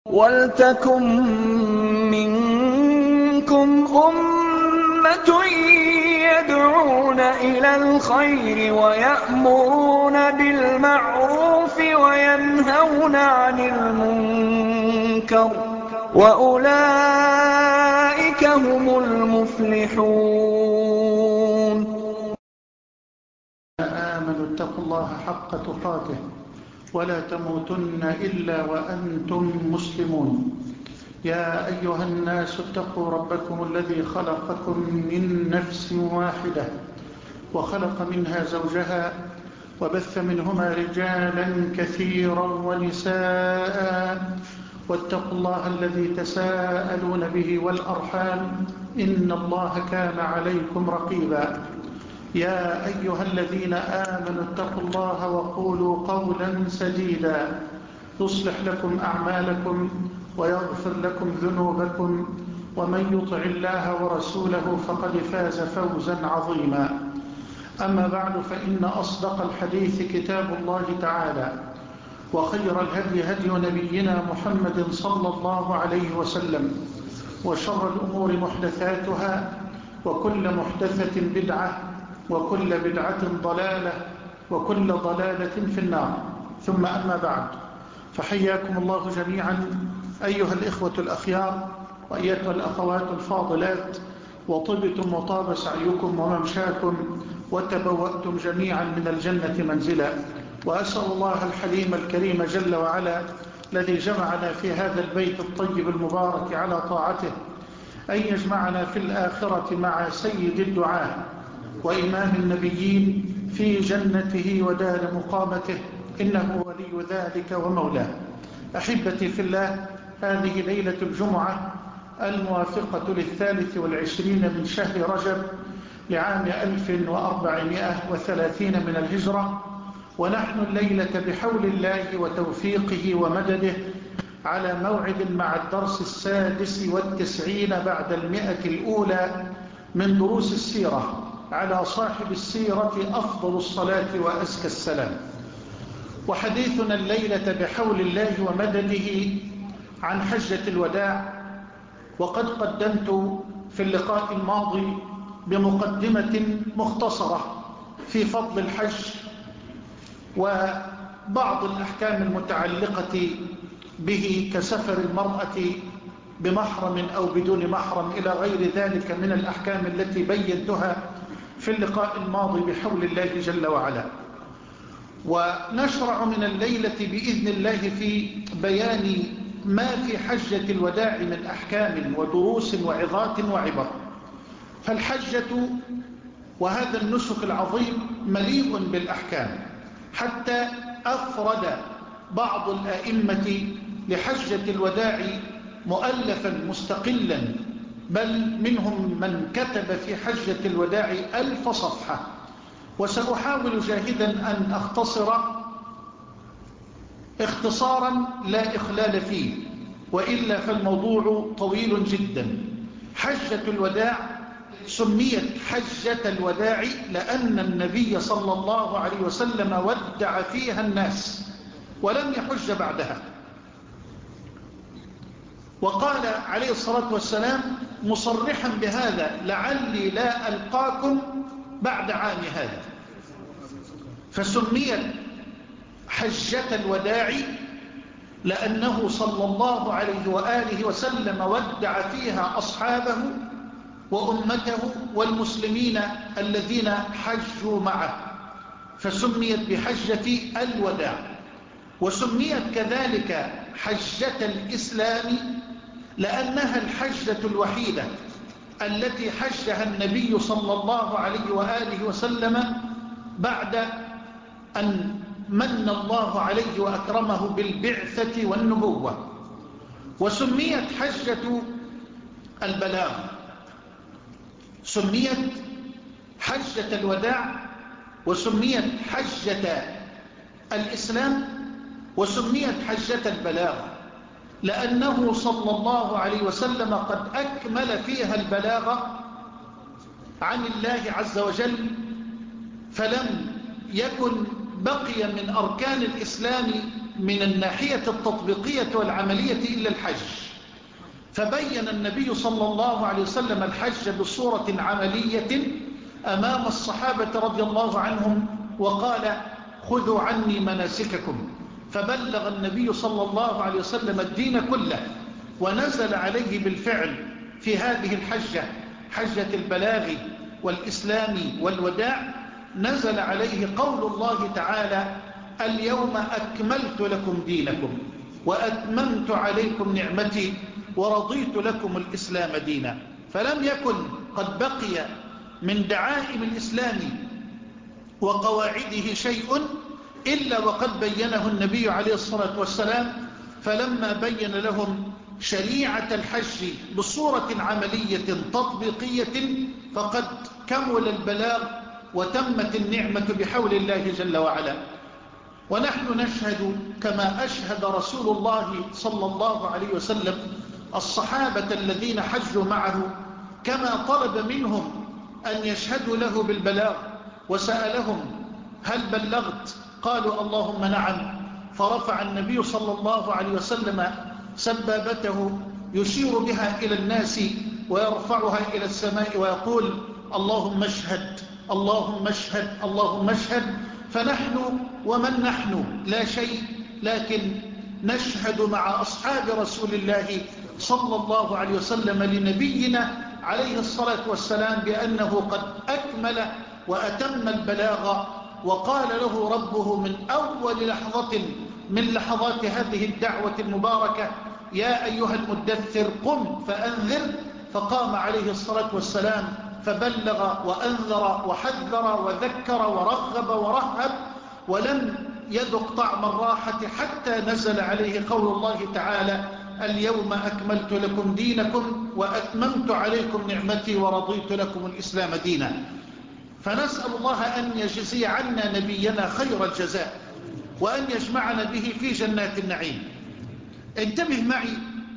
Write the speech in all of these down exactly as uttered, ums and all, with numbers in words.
وَلْتَكُن مِّنكُمْ أُمَّةٌ يَدْعُونَ إِلَى الْخَيْرِ وَيَأْمُرُونَ بِالْمَعْرُوفِ وَيَنْهَوْنَ عَنِ الْمُنكَرِ ۚ وَأُولَٰئِكَ هُمُ الْمُفْلِحُونَ. آمنوا اتقوا الله حق تقاته ولا تموتن إلا وأنتم مسلمون. يا أيها الناس اتقوا ربكم الذي خلقكم من نفس واحدة وخلق منها زوجها وبث منهما رجالا كثيرا ونساء، واتقوا الله الذي تساءلون به والأرحام إن الله كان عليكم رقيبا. يا أيها الذين آمنوا اتقوا الله وقولوا قولا سديدا يصلح لكم أعمالكم ويغفر لكم ذنوبكم، ومن يطع الله ورسوله فقد فاز فوزا عظيما. أما بعد، فإن أصدق الحديث كتاب الله تعالى، وخير الهدي هدي نبينا محمد صلى الله عليه وسلم، وشر الأمور محدثاتها، وكل محدثة بدعة، وكل بدعة ضلالة، وكل ضلالة في النار. ثم أما بعد، فحياكم الله جميعا أيها الإخوة الأخيار وأيتها الأخوات الفاضلات، وطبتم وطاب سعيكم وممشاكم وتبوأتم جميعا من الجنة منزلا. وأسأل الله الحليم الكريم جل وعلا الذي جمعنا في هذا البيت الطيب المبارك على طاعته أن يجمعنا في الآخرة مع سيد الدعاة وإمام النبيين في جنته ودار مقامته، إنه ولي ذلك ومولاه. أحبتي في الله، هذه ليلة الجمعة الموافقة للثالث والعشرين من شهر رجب لعام ألف وأربعمائة وثلاثين من الهجرة، ونحن الليلة بحول الله وتوفيقه ومدده على موعد مع الدرس السادس والتسعين بعد المئة الأولى من دروس السيرة على صاحب السيرة أفضل الصلاة وأزكى السلام. وحديثنا الليلة بحول الله ومدده عن حجة الوداع، وقد قدمت في اللقاء الماضي بمقدمة مختصرة في فضل الحج وبعض الأحكام المتعلقة به كسفر المرأة بمحرم أو بدون محرم إلى غير ذلك من الأحكام التي بينتها في اللقاء الماضي بحول الله جل وعلا. ونشرع من الليلة بإذن الله في بيان ما في حجة الوداع من أحكام ودروس وعظات وعبر. فالحجة وهذا النسك العظيم مليء بالأحكام، حتى أفرد بعض الآئمة لحجة الوداع مؤلفا مستقلا، بل منهم من كتب في حجة الوداع ألف صفحة. وسأحاول جاهدا أن أختصر اختصارا لا إخلال فيه، وإلا فالموضوع طويل جدا. حجة الوداع سميت حجة الوداع لأن النبي صلى الله عليه وسلم ودع فيها الناس ولم يحج بعدها. وقال عليه الصلاة والسلام مصرحا بهذا: لعلي لا ألقاكم بعد عام هذا. فسميت حجة الوداع لأنه صلى الله عليه وآله وسلم ودع فيها أصحابه وأمته والمسلمين الذين حجوا معه، فسميت بحجة الوداع. وسميت كذلك حجة الإسلام لأنها الحجة الوحيدة التي حجها النبي صلى الله عليه وآله وسلم بعد أن من الله عليه وأكرمه بالبعثة والنبوة. وسميت حجة البلاغ، سميت حجة الوداع، وسميت حجة الإسلام، وسميت حجة البلاغ لأنه صلى الله عليه وسلم قد أكمل فيها البلاغ عن الله عز وجل، فلم يكن بقي من أركان الإسلام من الناحية التطبيقية والعملية إلا الحج، فبين النبي صلى الله عليه وسلم الحج بصورة عملية أمام الصحابة رضي الله عنهم وقال خذوا عني مناسككم، فبلغ النبي صلى الله عليه وسلم الدين كله، ونزل عليه بالفعل في هذه الحجة، حجة البلاغ والإسلام والوداع، نزل عليه قول الله تعالى اليوم أكملت لكم دينكم وأتممت عليكم نعمتي ورضيت لكم الإسلام دينا. فلم يكن قد بقي من دعائم الإسلام وقواعده شيء إلا وقد بينه النبي عليه الصلاة والسلام، فلما بين لهم شريعة الحج بصورة عملية تطبيقية فقد كمل البلاغ وتمت النعمة بحول الله جل وعلا. ونحن نشهد كما أشهد رسول الله صلى الله عليه وسلم الصحابة الذين حجوا معه، كما طلب منهم أن يشهدوا له بالبلاغ، وسألهم هل بلغت؟ قالوا اللهم نعم، فرفع النبي صلى الله عليه وسلم سبابته يشير بها إلى الناس ويرفعها إلى السماء ويقول اللهم اشهد اللهم اشهد اللهم اشهد. فنحن ومن نحن لا شيء، لكن نشهد مع أصحاب رسول الله صلى الله عليه وسلم لنبينا عليه الصلاة والسلام بأنه قد أكمل وأتم البلاغ، وقال له ربه من أول لحظة من لحظات هذه الدعوة المباركة يا أيها المدثر قم فأنذر، فقام عليه الصلاة والسلام فبلغ وأنذر وحذر وذكر ورغب ورهب، ولم يذق طعم الراحة حتى نزل عليه قول الله تعالى اليوم أكملت لكم دينكم وأتممت عليكم نعمتي ورضيت لكم الإسلام دينا. فنسأل الله أن يجزي عنا نبينا خير الجزاء، وأن يجمعنا به في جنات النعيم. انتبه معي،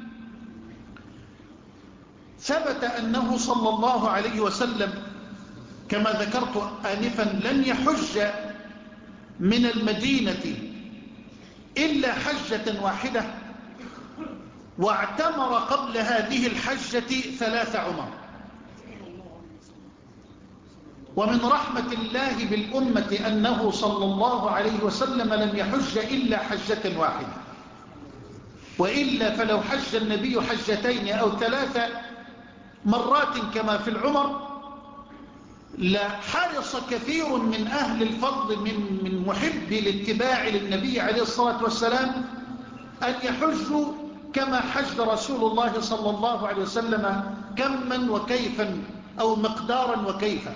ثبت أنه صلى الله عليه وسلم كما ذكرت آنفا لن يحج من المدينة إلا حجة واحدة، واعتمر قبل هذه الحجة ثلاث عمر. ومن رحمة الله بالأمة أنه صلى الله عليه وسلم لم يحج إلا حجة واحدة، وإلا فلو حج النبي حجتين أو ثلاث مرات كما في العمر لحرص كثير من أهل الفضل من, من محب الاتباع للنبي عليه الصلاة والسلام أن يحجوا كما حج رسول الله صلى الله عليه وسلم كما وكيفا أو مقدارا وكيفا.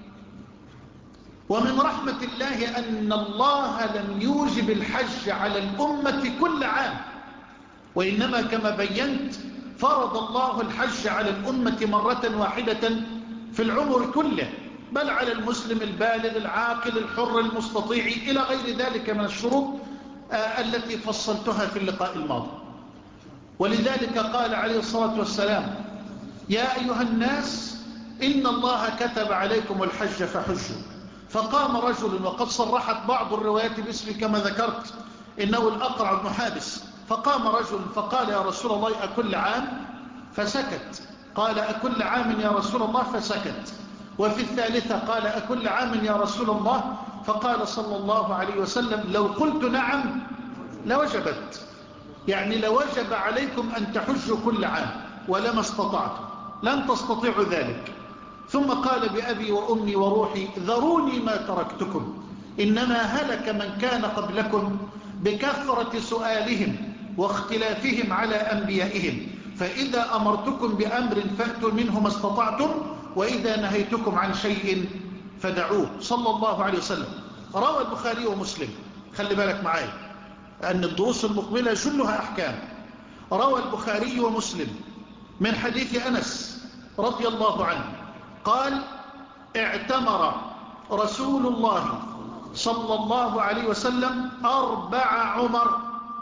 ومن رحمة الله أن الله لم يوجب الحج على الأمة كل عام، وإنما كما بينت فرض الله الحج على الأمة مرة واحدة في العمر كله، بل على المسلم البالغ العاقل الحر المستطيع إلى غير ذلك من الشروط التي فصلتها في اللقاء الماضي. ولذلك قال عليه الصلاة والسلام يا أيها الناس إن الله كتب عليكم الحج فحجوا. فقام رجل، وقد صرحت بعض الروايات باسمه كما ذكرت إنه الأقرع بن حابس، فقام رجل فقال يا رسول الله أكل عام؟ فسكت. قال أكل عام يا رسول الله؟ فسكت. وفي الثالثة قال أكل عام يا رسول الله؟ فقال صلى الله عليه وسلم لو قلت نعم لوجبت، يعني لوجب عليكم أن تحجوا كل عام ولما استطعتم، لن تستطيعوا ذلك. ثم قال بأبي وأمي وروحي ذروني ما تركتكم، إنما هلك من كان قبلكم بكثرة سؤالهم واختلافهم على أنبيائهم، فإذا أمرتكم بأمر فأتوا منه ما استطعتم، وإذا نهيتكم عن شيء فدعوه، صلى الله عليه وسلم. روى البخاري ومسلم، خلي بالك معايا أن الدروس المقبلة جلها أحكام. روى البخاري ومسلم من حديث أنس رضي الله عنه قال اعتمر رسول الله صلى الله عليه وسلم أربع عمر.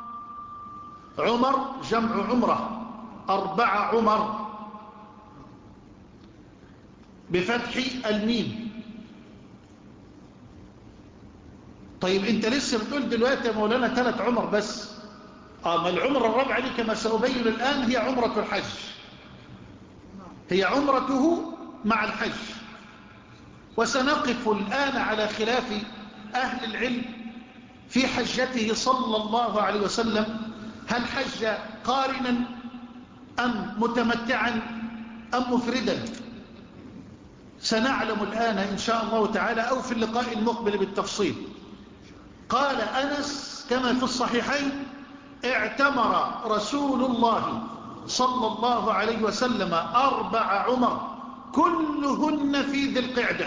عمر جمع عمره، أربع عمر بفتح الميم. طيب انت لسه بتقول دلوقتي يا مولانا ثلاث عمر بس. اه ما العمرة الرابعة دي كما سأبين الآن هي عمرة الحج، هي عمرته مع الحج. وسنقف الآن على خلاف أهل العلم في حجته صلى الله عليه وسلم، هل حج قارنا أم متمتعا أم مفردا؟ سنعلم الآن إن شاء الله تعالى أو في اللقاء المقبل بالتفصيل. قال أنس كما في الصحيحين: اعتمر رسول الله صلى الله عليه وسلم أربع عمر كلهن في ذي القعدة،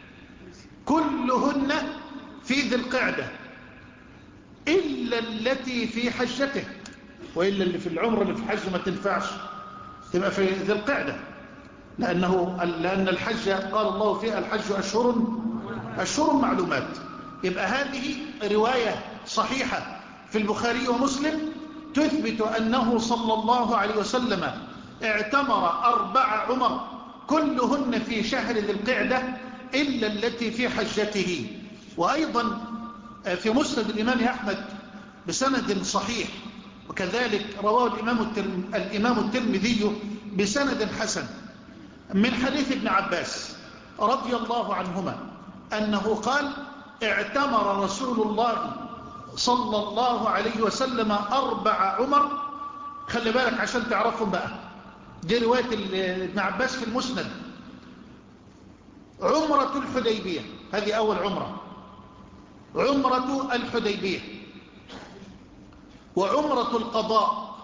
كلهن في ذي القعدة إلا التي في حجته، وإلا اللي في العمر اللي في حج ما تنفعش تبقى في ذي القعدة، لأنه لأن الحج قال الله فيها الحج أشهر أشهر معلومات. يبقى هذه رواية صحيحة في البخاري ومسلم تثبت أنه صلى الله عليه وسلم اعتمر أربع عمر كلهن في شهر ذي القعدة إلا التي في حجته. وأيضا في مسند الإمام أحمد بسند صحيح، وكذلك رواه الإمام الترمذي بسند حسن من حديث ابن عباس رضي الله عنهما أنه قال: اعتمر رسول الله صلى الله عليه وسلم أربع عمر. خلي بالك عشان تعرفهم بقى، دي رواية ابن عباس في المسند. عمرة الحديبية هذه أول عمرة، عمرة الحديبية، وعمرة القضاء،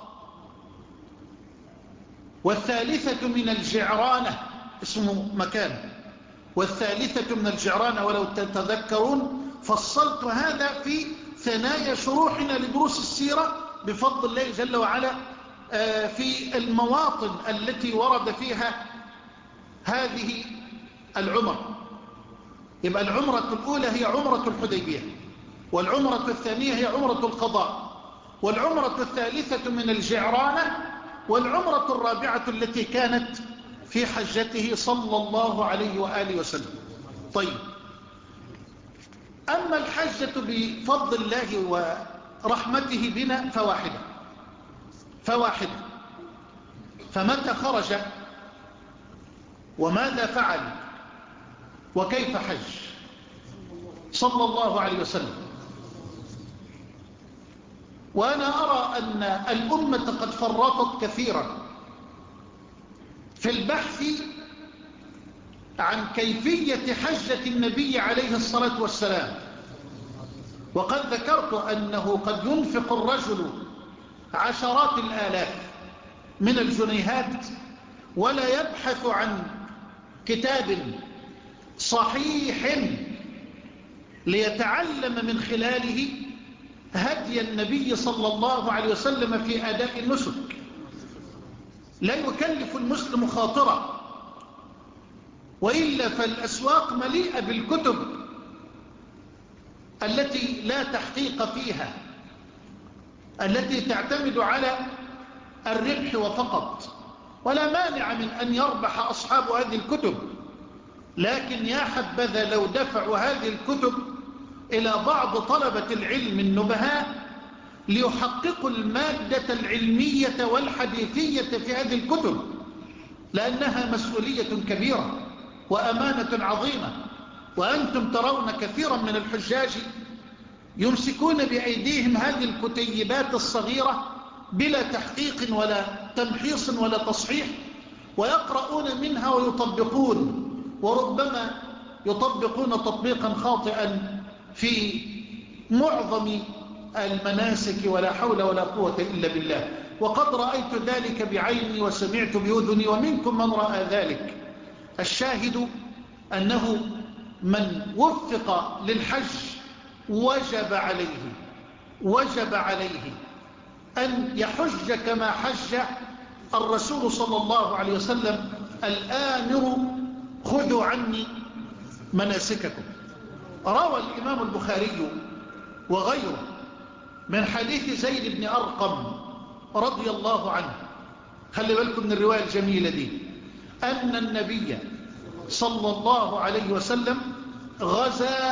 والثالثة من الجعرانة اسمه مكان، والثالثة من الجعرانة. ولو تتذكرون فصلت هذا في ثنايا شروحنا لدروس السيرة بفضل الله جل وعلا في المواطن التي ورد فيها هذه العمر. يبقى العمرة الأولى هي عمرة الحديبية، والعمرة الثانية هي عمرة القضاء، والعمرة الثالثة من الجعرانة، والعمرة الرابعة التي كانت في حجته صلى الله عليه وآله وسلم. طيب، أما الحجة بفضل الله ورحمته بنا فواحدة فواحدة فمتى خرج وماذا فعل وكيف حج صلى الله عليه وسلم؟ وأنا أرى أن الأمة قد فرطت كثيرا في البحث عن كيفية حجة النبي عليه الصلاة والسلام. وقد ذكرت أنه قد ينفق الرجل عشرات الآلاف من الجنيهات ولا يبحث عن كتاب صحيح ليتعلم من خلاله هدي النبي صلى الله عليه وسلم في أداء النسك. لا يكلف المسلم خاطرة، وإلا فالأسواق مليئة بالكتب التي لا تحقيق فيها، التي تعتمد على الربح وفقط. ولا مانع من أن يربح أصحاب هذه الكتب، لكن يا حبذا لو دفعوا هذه الكتب إلى بعض طلبة العلم النبهاء ليحققوا المادة العلمية والحديثية في هذه الكتب، لأنها مسؤولية كبيرة وأمانة عظيمة. وأنتم ترون كثيرا من الحجاج يمسكون بأيديهم هذه الكتيبات الصغيرة بلا تحقيق ولا تمحيص ولا تصحيح، ويقرؤون منها ويطبقون، وربما يطبقون تطبيقا خاطئا في معظم المناسك، ولا حول ولا قوة إلا بالله. وقد رأيت ذلك بعيني وسمعت بأذني، ومنكم من رأى ذلك. الشاهد أنه من وفق للحج وجب عليه وجب عليه أن يحج كما حج الرسول صلى الله عليه وسلم الآمر خذوا عني مناسككم. روى الإمام البخاري وغيره من حديث زيد بن أرقم رضي الله عنه، خلي بالكم من الرواية الجميلة دي، أن النبي صلى الله عليه وسلم غزا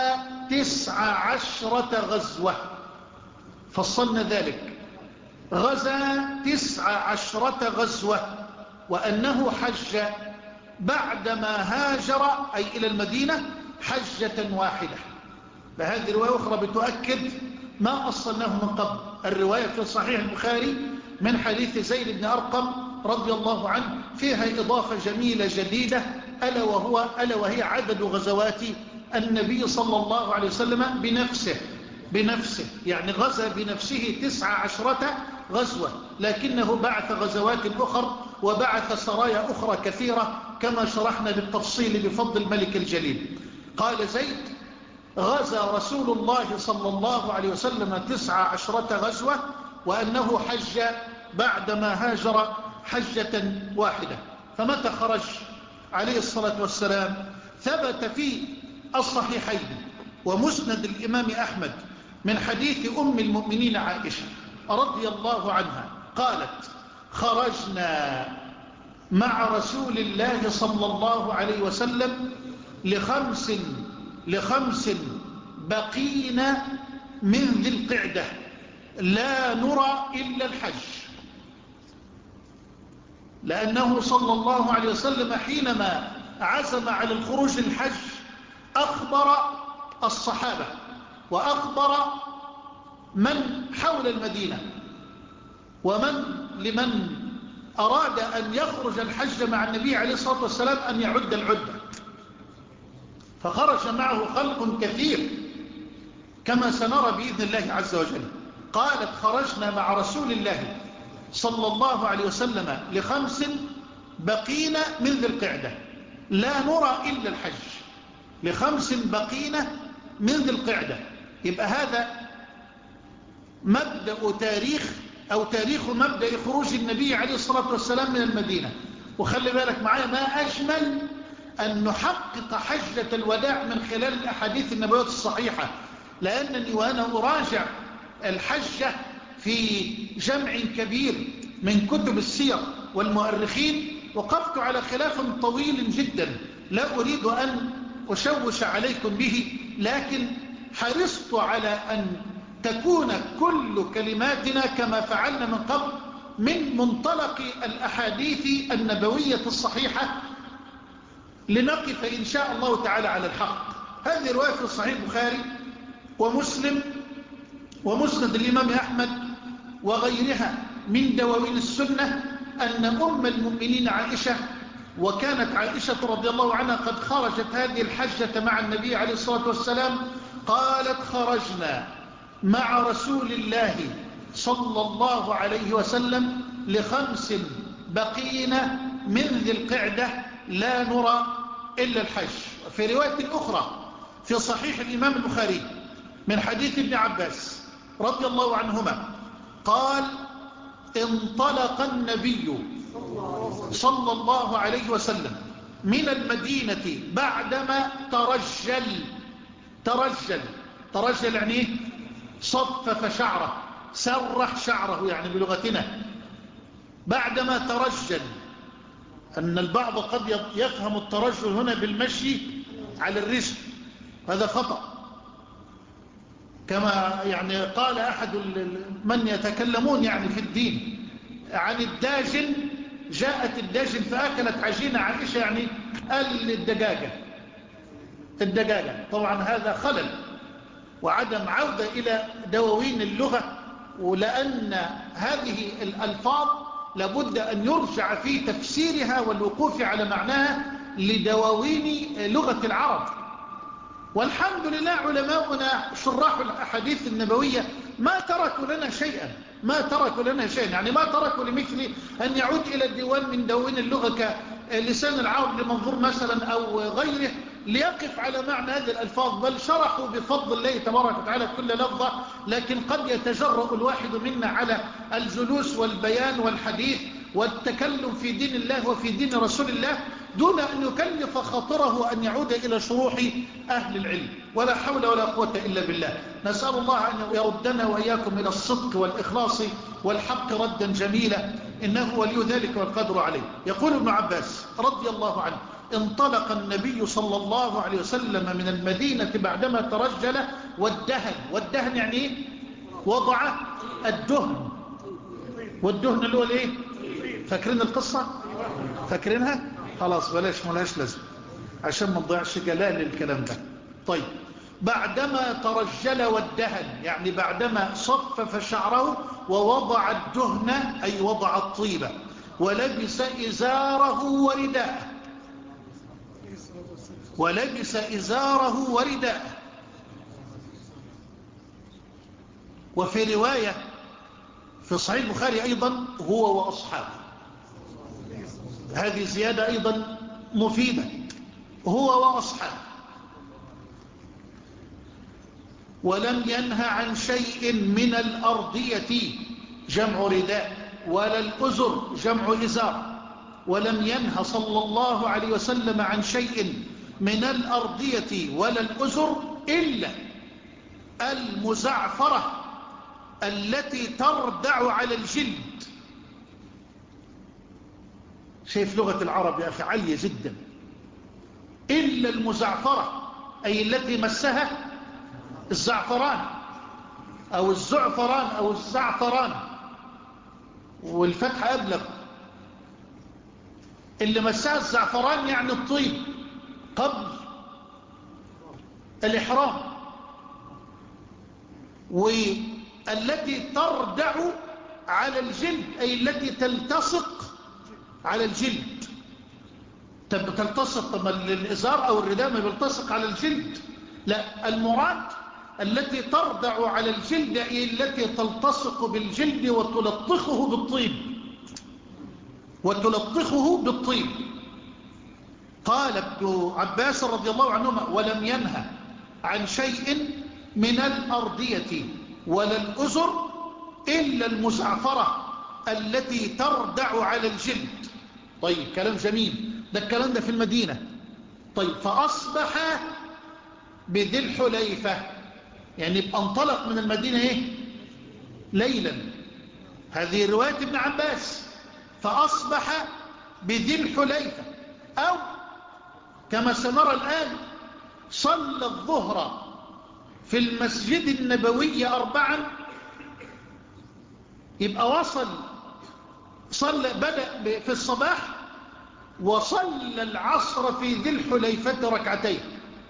تسع عشرة غزوة، فصلنا ذلك، غزا تسع عشرة غزوة، وأنه حج بعدما هاجر أي إلى المدينة حجة واحدة. فهذه رواية أخرى بتؤكد ما أصلناه من قبل. الرواية في صحيح البخاري من حديث زيد بن أرقم رضي الله عنه فيها إضافة جميلة جديدة، ألا, وهو ألا وهي عدد غزوات النبي صلى الله عليه وسلم بنفسه بنفسه يعني غزا بنفسه تسع عشرة غزوة، لكنه بعث غزوات أخرى وبعث سرايا أخرى كثيرة كما شرحنا بالتفصيل بفضل الملك الجليل. قال زيد: غزا رسول الله صلى الله عليه وسلم تسع عشرة غزوة، وأنه حج بعدما هاجر حجة واحدة. فمتى خرج عليه الصلاة والسلام؟ ثبت في الصحيحين ومسند الإمام أحمد من حديث أم المؤمنين عائشة رضي الله عنها قالت: خرجنا مع رسول الله صلى الله عليه وسلم لخمس لخمس بقينا من ذي القعدة لا نرى إلا الحج. لأنه صلى الله عليه وسلم حينما عزم على الخروج للحج أخبر الصحابة وأخبر من حول المدينة ومن لمن أراد أن يخرج الحج مع النبي عليه الصلاة والسلام أن يعد العدة، فخرج معه خلق كثير كما سنرى بإذن الله عز وجل. قالت: خرجنا مع رسول الله صلى الله عليه وسلم لخمس بقينا من ذي القعدة لا نرى إلا الحج. لخمس بقينا من ذي القعدة، يبقى هذا مبدأ تاريخ أو تاريخ مبدأ خروج النبي عليه الصلاة والسلام من المدينة. وخلي بالك معايا، ما أجمل أن نحقق حجة الوداع من خلال الأحاديث النبوية الصحيحة، لأنني وأنا أراجع الحجة في جمع كبير من كتب السير والمؤرخين وقفت على خلاف طويل جدا لا أريد أن أشوش عليكم به، لكن حرصت على أن تكون كل كلماتنا كما فعلنا من قبل من منطلق الأحاديث النبوية الصحيحة لنقف إن شاء الله تعالى على الحق. هذه رواية في صحيح البخاري ومسلم ومسند الإمام أحمد وغيرها من دواوين السنة أن أم المؤمنين عائشة، وكانت عائشة رضي الله عنها قد خرجت هذه الحجة مع النبي عليه الصلاة والسلام، قالت: خرجنا مع رسول الله صلى الله عليه وسلم لخمس بقينا من ذي القعدة لا نرى إلا الحج. في رواية أخرى في صحيح الإمام البخاري من حديث ابن عباس رضي الله عنهما قال: انطلق النبي صلى الله عليه وسلم من المدينة بعدما ترجل ترجل ترجل يعني صفف شعره، سرح شعره يعني بلغتنا. بعدما ترجل، أن البعض قد يفهم الترجل هنا بالمشي على الرجل، هذا خطأ. كما يعني قال أحد من يتكلمون يعني في الدين عن الداجن، جاءت الداجن فأكلت عجينة عائشة يعني قال الدجاجة الدجاجة. طبعا هذا خلل وعدم عودة إلى دواوين اللغة، ولأن هذه الألفاظ لابد أن يرجع في تفسيرها والوقوف على معناها لدواوين لغة العرب. والحمد لله علماؤنا شراح الأحاديث النبوية ما تركوا لنا شيئا ما تركوا لنا شيئا يعني ما تركوا لمثل أن يعود إلى الديوان من دواوين اللغة كلسان العرب لمنظور مثلا أو غيره ليقف على معنى هذه الألفاظ، بل شرحوا بفضل الله تبارك وتعالى كل لفظة. لكن قد يتجرأ الواحد منا على الجلوس والبيان والحديث والتكلم في دين الله وفي دين رسول الله دون أن يكلف خاطره أن يعود إلى شروح أهل العلم، ولا حول ولا قوة إلا بالله. نسأل الله أن يردنا وإياكم إلى الصدق والإخلاص والحق ردا جميلا، إنه ولي ذلك والقدر عليه. يقول ابن عباس رضي الله عنه: انطلق النبي صلى الله عليه وسلم من المدينة بعدما ترجل والدهن. والدهن يعني ايه؟ وضع الدهن. والدهن اللي هو الايه؟ فاكرين القصة؟ فاكرينها؟ خلاص بلاش ملاش لازم عشان ما نضيعش جلال الكلام ده. طيب بعدما ترجل والدهن يعني بعدما صفف شعره ووضع الدهن أي وضع الطيبة ولبس إزاره ورداءه ولبس إزاره ورداءه. وفي رواية في صحيح البخاري أيضا هو وأصحابه، هذه زيادة أيضا مفيدة، هو وأصحابه. ولم ينه عن شيء من الأرضية جمع رداء ولا الأزر جمع إزار. ولم ينه صلى الله عليه وسلم عن شيء من الأرضية ولا الأزر إلا المزعفرة التي تردع على الجلد. شايف لغة العرب يا أخي عالية جدا. إلا المزعفرة أي التي مسها الزعفران أو الزعفران أو الزعفران والفتح أبلغ. اللي مسها الزعفران يعني الطيب قبل الإحرام. والتي تردع على الجلد أي التي تلتصق على الجلد. تلتصق. طب الإزار أو الرداء ما بيلتصق على الجلد؟ لا، المراد التي تردع على الجلد أي التي تلتصق بالجلد وتلطخه بالطيب وتلطخه بالطيب. قال ابن عباس رضي الله عنهما ولم ينهى عن شيء من الأرضية ولا الأزر إلا المزعفرة التي تردع على الجلد. طيب كلام جميل، ده الكلام ده في المدينة. طيب فأصبح بذي الحليفة يعني انطلق من المدينة ايه؟ ليلا. هذه رواية ابن عباس. فأصبح بذي الحليفة أو كما سنرى الآن صلى الظهر في المسجد النبوي أربعا. يبقى وصل صلى بدأ في الصباح وصلى العصر في ذي الحليفة ركعتين.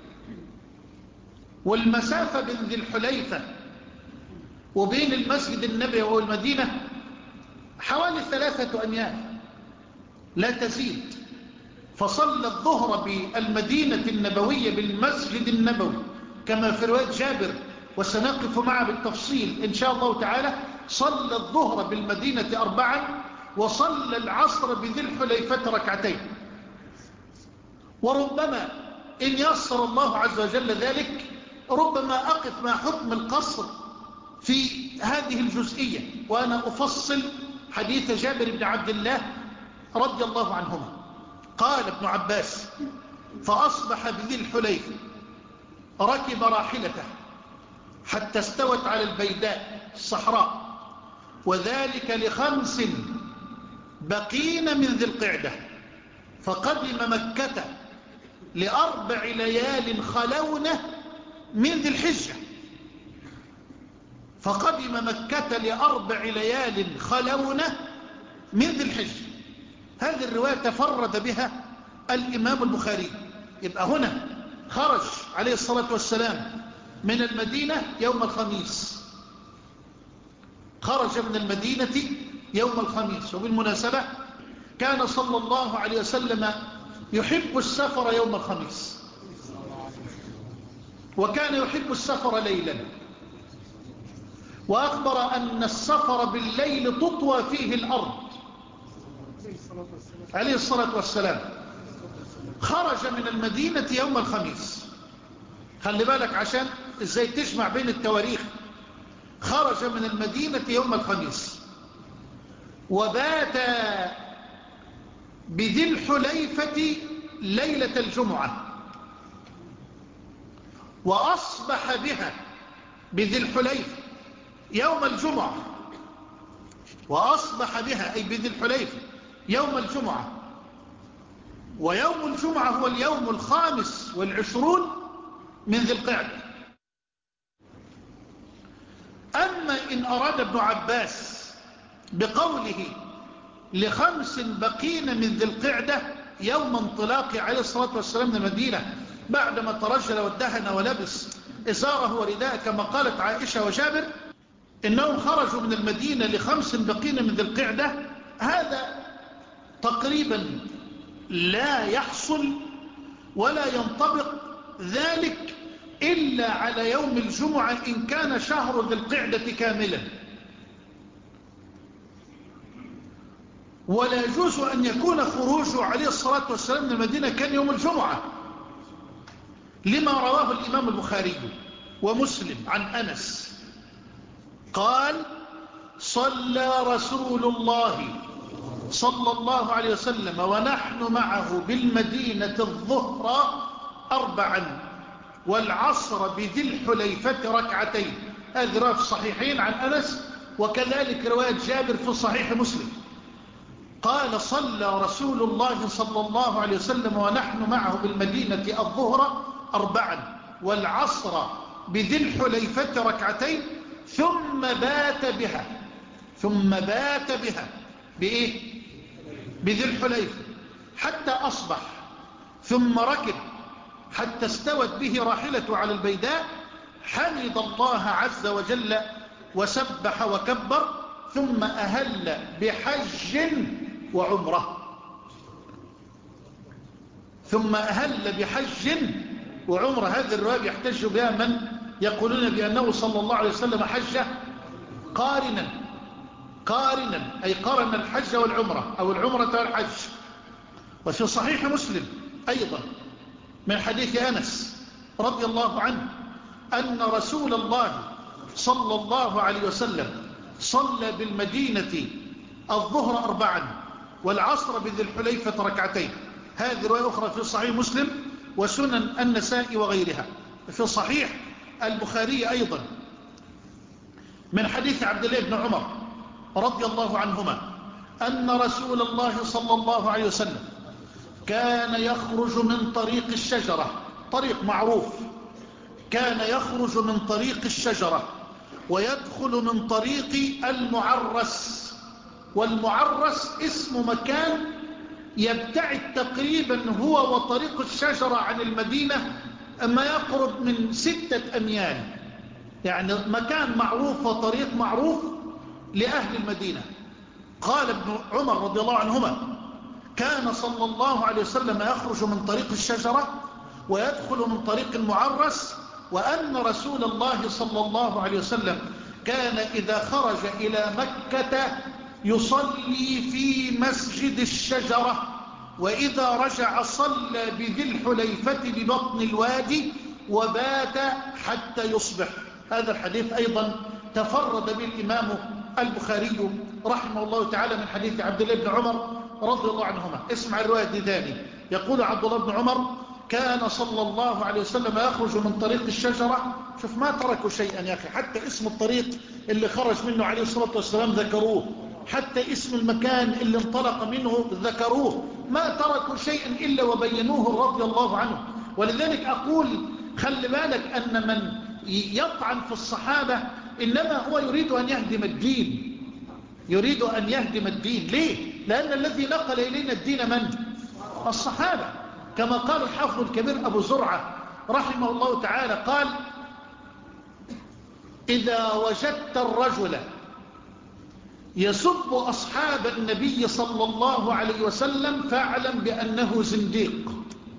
والمسافة بين ذي الحليفة وبين المسجد النبوي والمدينة حوالي ثلاثة أميال لا تزيد. فصلى الظهر بالمدينة النبوية بالمسجد النبوي كما في رواية جابر وسنقف معه بالتفصيل إن شاء الله تعالى. صلى الظهر بالمدينة أربعا وصلى العصر بذي الحليفة ركعتين. وربما إن يسر الله عز وجل ذلك ربما أقف مع حكم القصر في هذه الجزئية وأنا أفصل حديث جابر بن عبد الله رضي الله عنهما. قال ابن عباس فأصبح بذي الحليفة ركب راحلته حتى استوت على البيداء الصحراء وذلك لخمس بقين من ذي القعدة. فقدم مكة لأربع ليال خلون من ذي الحجة. فقدم مكة لأربع ليال خلون من ذي الحجة. هذه الرواية تفرد بها الإمام البخاري. يبقى هنا خرج عليه الصلاة والسلام من المدينة يوم الخميس. خرج من المدينة يوم الخميس. وبالمناسبة كان صلى الله عليه وسلم يحب السفر يوم الخميس وكان يحب السفر ليلا. وأخبر أن السفر بالليل تطوى فيه الأرض عليه الصلاة والسلام. خرج من المدينة يوم الخميس. خلي بالك عشان ازاي تجمع بين التواريخ. خرج من المدينة يوم الخميس وبات بذي الحليفة ليلة الجمعة وأصبح بها بذي الحليفة يوم الجمعة. وأصبح بها أي بذي الحليفة يوم الجمعة ويوم الجمعة هو اليوم الخامس والعشرون من ذي القعدة. أما إن أراد ابن عباس بقوله لخمس بقين من ذي القعدة يوم انطلاق عليه الصلاة والسلام من المدينة بعدما ترجل وادهن ولبس إزاره ورداءه كما قالت عائشة وجابر إنهم خرجوا من المدينة لخمس بقين من ذي القعدة، هذا تقريبا لا يحصل ولا ينطبق ذلك إلا على يوم الجمعة إن كان شهر ذي القعدة كاملا، ولا يجوز أن يكون خروجه عليه الصلاة والسلام من المدينة كان يوم الجمعة، لما رواه الإمام البخاري ومسلم عن أنس قال صلى رسول الله صلى الله عليه وسلم ونحن معه بالمدينة الظهر أربعا والعصر بذي الحليفة ركعتين. هذه رواية في الصحيحين عن أنس، وكذلك رواية جابر في صحيح مسلم قال صلى رسول الله صلى الله عليه وسلم ونحن معه بالمدينة الظهر أربعا والعصر بذي الحليفة ركعتين ثم بات بها ثم بات بها بإيه؟ بذي الحليفة حتى أصبح، ثم ركب حتى استوت به راحلته على البيداء، حمد الله عز وجل وسبح وكبر، ثم أهل بحج وعمرة ثم أهل بحج وعمرة. هذه الرواية يحتج بها من يقولون بأنه صلى الله عليه وسلم حج قارنا قارنا أي قارن الحج والعمرة أو العمرة والحج. وفي صحيح مسلم أيضا من حديث أنس رضي الله عنه أن رسول الله صلى الله عليه وسلم صلى بالمدينة الظهر أربعا والعصر بذي الحليفة ركعتين. هذه رواية أخرى في صحيح مسلم وسنن النساء وغيرها. في صحيح البخاري أيضا من حديث عبد الله بن عمر رضي الله عنهما أن رسول الله صلى الله عليه وسلم كان يخرج من طريق الشجرة، طريق معروف، كان يخرج من طريق الشجرة ويدخل من طريق المعرس. والمعرس اسم مكان يبتعد تقريبا هو وطريق الشجرة عن المدينة ما يقرب من ستة أميال، يعني مكان معروف وطريق معروف لأهل المدينة. قال ابن عمر رضي الله عنهما كان صلى الله عليه وسلم يخرج من طريق الشجرة ويدخل من طريق المعرس، وأن رسول الله صلى الله عليه وسلم كان إذا خرج إلى مكة يصلي في مسجد الشجرة، وإذا رجع صلى بذي الحليفة ببطن الوادي وبات حتى يصبح. هذا الحديث أيضا تفرد به الإمام البخاري رحمه الله تعالى من حديث عبد الله بن عمر رضي الله عنهما. اسمع الرواية دي ثاني. يقول عبد الله بن عمر كان صلى الله عليه وسلم يخرج من طريق الشجرة. شوف ما تركوا شيئا يا أخي، حتى اسم الطريق اللي خرج منه عليه الصلاة والسلام ذكروه، حتى اسم المكان اللي انطلق منه ذكروه، ما تركوا شيئا إلا وبينوه رضي الله عنه. ولذلك أقول خلي بالك أن من يطعن في الصحابة إنما هو يريد أن يهدم الدين، يريد أن يهدم الدين. ليه؟ لأن الذي نقل إلينا الدين من؟ الصحابة. كما قال الحافظ الكبير أبو زرعة رحمه الله تعالى قال إذا وجدت الرجل يسب أصحاب النبي صلى الله عليه وسلم فاعلم بأنه زنديق،